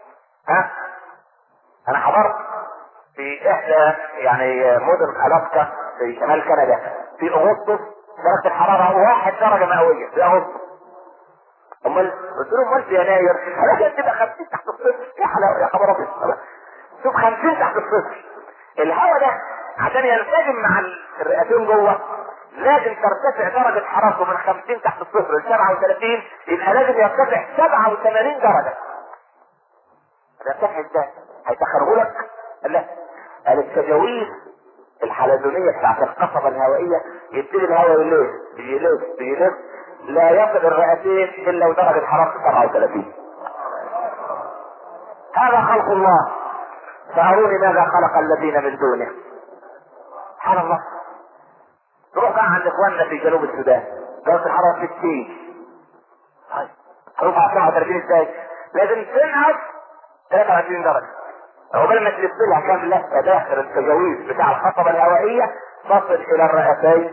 انا حضرت في احدى يعني مدن الاسكا في شمال كندا في اغسطس درجه الحراره 1 درجه مئويه في اغسطس. قلت لهم امال في يناير هلاقي تبقى 50 تحت الصفر. يا حلاوه يا خبر ابيض، شوف 50 تحت الصفر. الهواء ده عشان ينسجم مع الرئتين جوه لازم ترتفع درجة حرارته من 50 تحت الصفر ل 37. يبقى لازم يرتفع 87 درجة. يرتفع ازاي؟ هيتخرجولك؟ لا، التجاويز الحلزونية بتاعت القصبة الهوائية يبتدي الهواء يلف لا يصل الرئتين الا ودرجة حرارته 37. هذا خلق الله، فاروني ماذا خلق الذين من دونه. سبحان الله. روح بقى عند اخواننا في جنوب السودان درجة الحرارة 60. هروح على 37 ازاي؟ لازم تنقص 23 درجة. عقبال ما تلف لها كام لفة داخل التجاويز بتاع القصبة الهوائية تصل الى الرئتين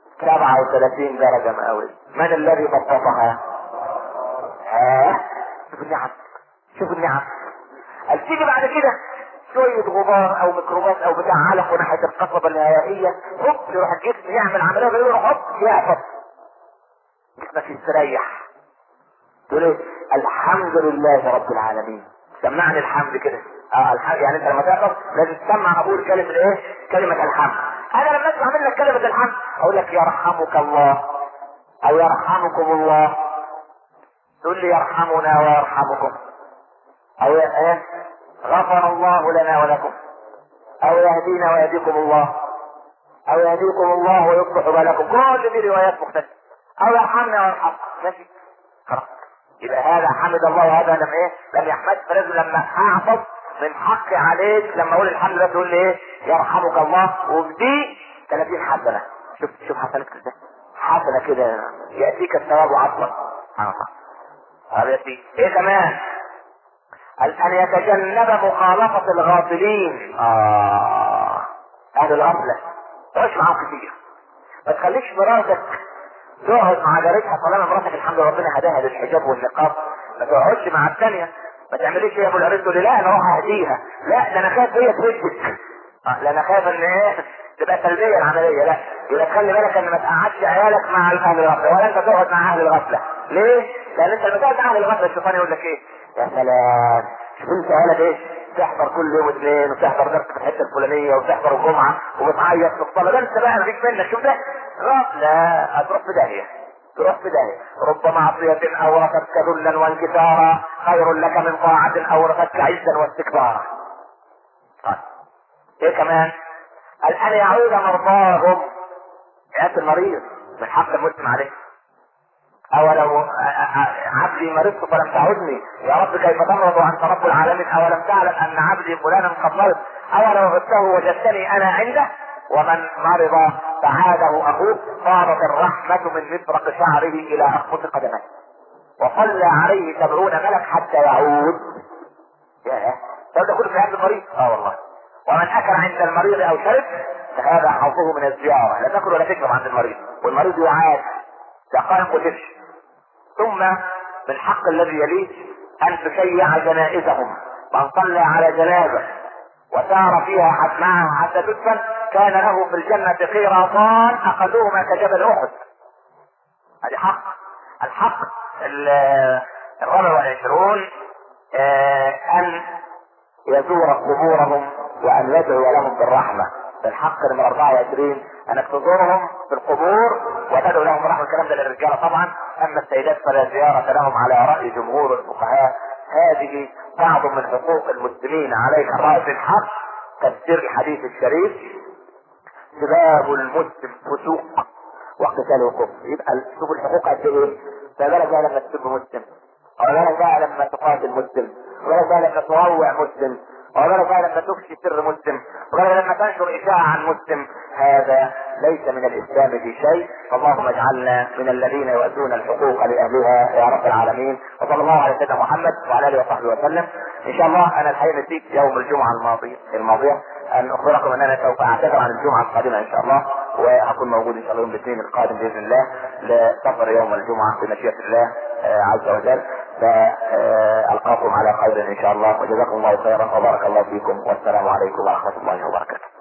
37 درجة مئوية. من الذي بسطها؟ شوف النعم، شوف النعم. قال تيجي بعد كده شوية غبار او ميكروبات او بتاع علقه ناحية القصبة النهائية، هوب يروح الجسم يعمل عملية ويروح هوب يعطف، جسمك يستريح. تقول ايه؟ الحمد لله رب العالمين. سمعني الحمد كده. الحمد يعني انت لما تعطف لازم تسمع اقول كلمة ايه؟ كلمة الحمد. انا لما اسمع منك كلمة الحمد اقول لك يرحمك الله او يرحمكم الله، تقول لي يرحمنا ويرحمكم، او ايه؟ غفر الله لنا ولكم، او يهدينا ويهديكم الله، او يهديكم الله ويصلح بالكم، كل دي روايات مختلفة. او يرحمنا ويرحمكم، ماشي خلاص. يبقى هذا حمد الله وهذا لم ايه؟ لم يحمد. فلازم لما اعطف من حقي عليك لما اقول الحمد لله تقول لي ايه؟ يرحمك الله، وبدي 30 حسنة. شوف حسنتك ازاي؟ حسنة كده يأتيك الثواب عطلا. سبحان الله. هذا يأتي ايه كمان؟ ان يتجنب مخالطة الغافلين. اهل الغفلة تعيش معاهم كتير. ما تخليش مراتك تقعد مع جارتها طالما مراتك الحمد لله ربنا هداها للحجاب والنقاب، ما تقعدش مع الثانية. ما تعمليش يا ابو العريس تقول لي لا انا اروح اهديها، لا ده انا خايف هي تهدك، لا انا خايف ان ايه تبقى سلبية العملية. لا يبقى تخلي بالك ان ما تقعدش عيالك مع اهل الغفلة ولا انت تقعد مع اهل الغفلة. ليه؟ لان انت لما تقعد مع اهل الغفلة الشيطان يقول لك ايه؟ يا سلام شوف انت يا ولد ايه تحضر كل يوم اثنين وتحضر درس في الحته الفلانيه وتحضر الجمعه وبتعيط في الصلاه، ده انت بقى مفيش منك. شوف ده لا هتروح في داهيه، تروح في داهيه. رب معصيه اورثتك ذلا وانكسارا خير لك من طاعه اورثتك عزا واستكبارا. ايه كمان؟ ان يعود مرضاهم. عيادة المريض من حق المسلم عليه. اولو عبدي مرضت فلم تعدني يا رب كيف تمرض وانت رب العالمين، اولم تعلم ان عبدي فلانا قد مرض، اولو عدته وجدتني انا عنده، ومن مرض فعاده اخوه صارت الرحمة من مفرق شعره الى اخمص قدمه وصلى عليه 70 ملك حتى يعود. ياه ده كله في عند المريض. والله. ومن اكل عند المريض او شرب فهذا حظه من الزيارة، لا تاكل ولا تشرب عند المريض والمريض يعاد دقائق وتمشي. ثم من حق الذي يليه ان تشيع جنائزهم. من صلى على جنازة وسار فيها معها حتى تدفن كان له في الجنة قيراطان اقلهما كجبل احد. هذه حق. الحق 24 ان يزور قبورهم وان يدعو لهم بالرحمة. الحق نمرة 24 انك تزورهم في القبور وتدعو لهم بالرحمة. الكلام ده للرجال طبعا، اما السيدات فلا زيارة لهم على رأي جمهور الفقهاء. هذه بعض من حقوق المسلمين عليك رأس الحق. تفسير الحديث الشريف سباب المسلم فسوق وقتاله كفر. يبقى شوف الحقوق قد ايه. فبالك بقى لما تسب مسلم، وبالك بقى لما تقاتل مسلم، وبالك بقى لما تروع مسلم، وبالك بقى لما تفشي سر مسلم، وبالك لما تنشر اشاعة عن مسلم. هذا ليس من الاسلام في شيء. اللهم اجعلنا من الذين يؤدون الحقوق لاهلها يا رب العالمين. وصلى الله على سيدنا محمد وعلى اله وصحبه وسلم. ان شاء الله انا الحقيقه نسيت يوم الجمعه الماضيه ان اخبركم ان انا سوف اعتذر عن الجمعه القادمه ان شاء الله، وهكون موجود ان شاء الله يوم الاثنين القادم باذن الله لسفر يوم الجمعه بمشيئه الله عز وجل. فالقاكم على خير ان شاء الله، وجزاكم الله خيرا وبارك الله فيكم، والسلام عليكم ورحمه الله وبركاته.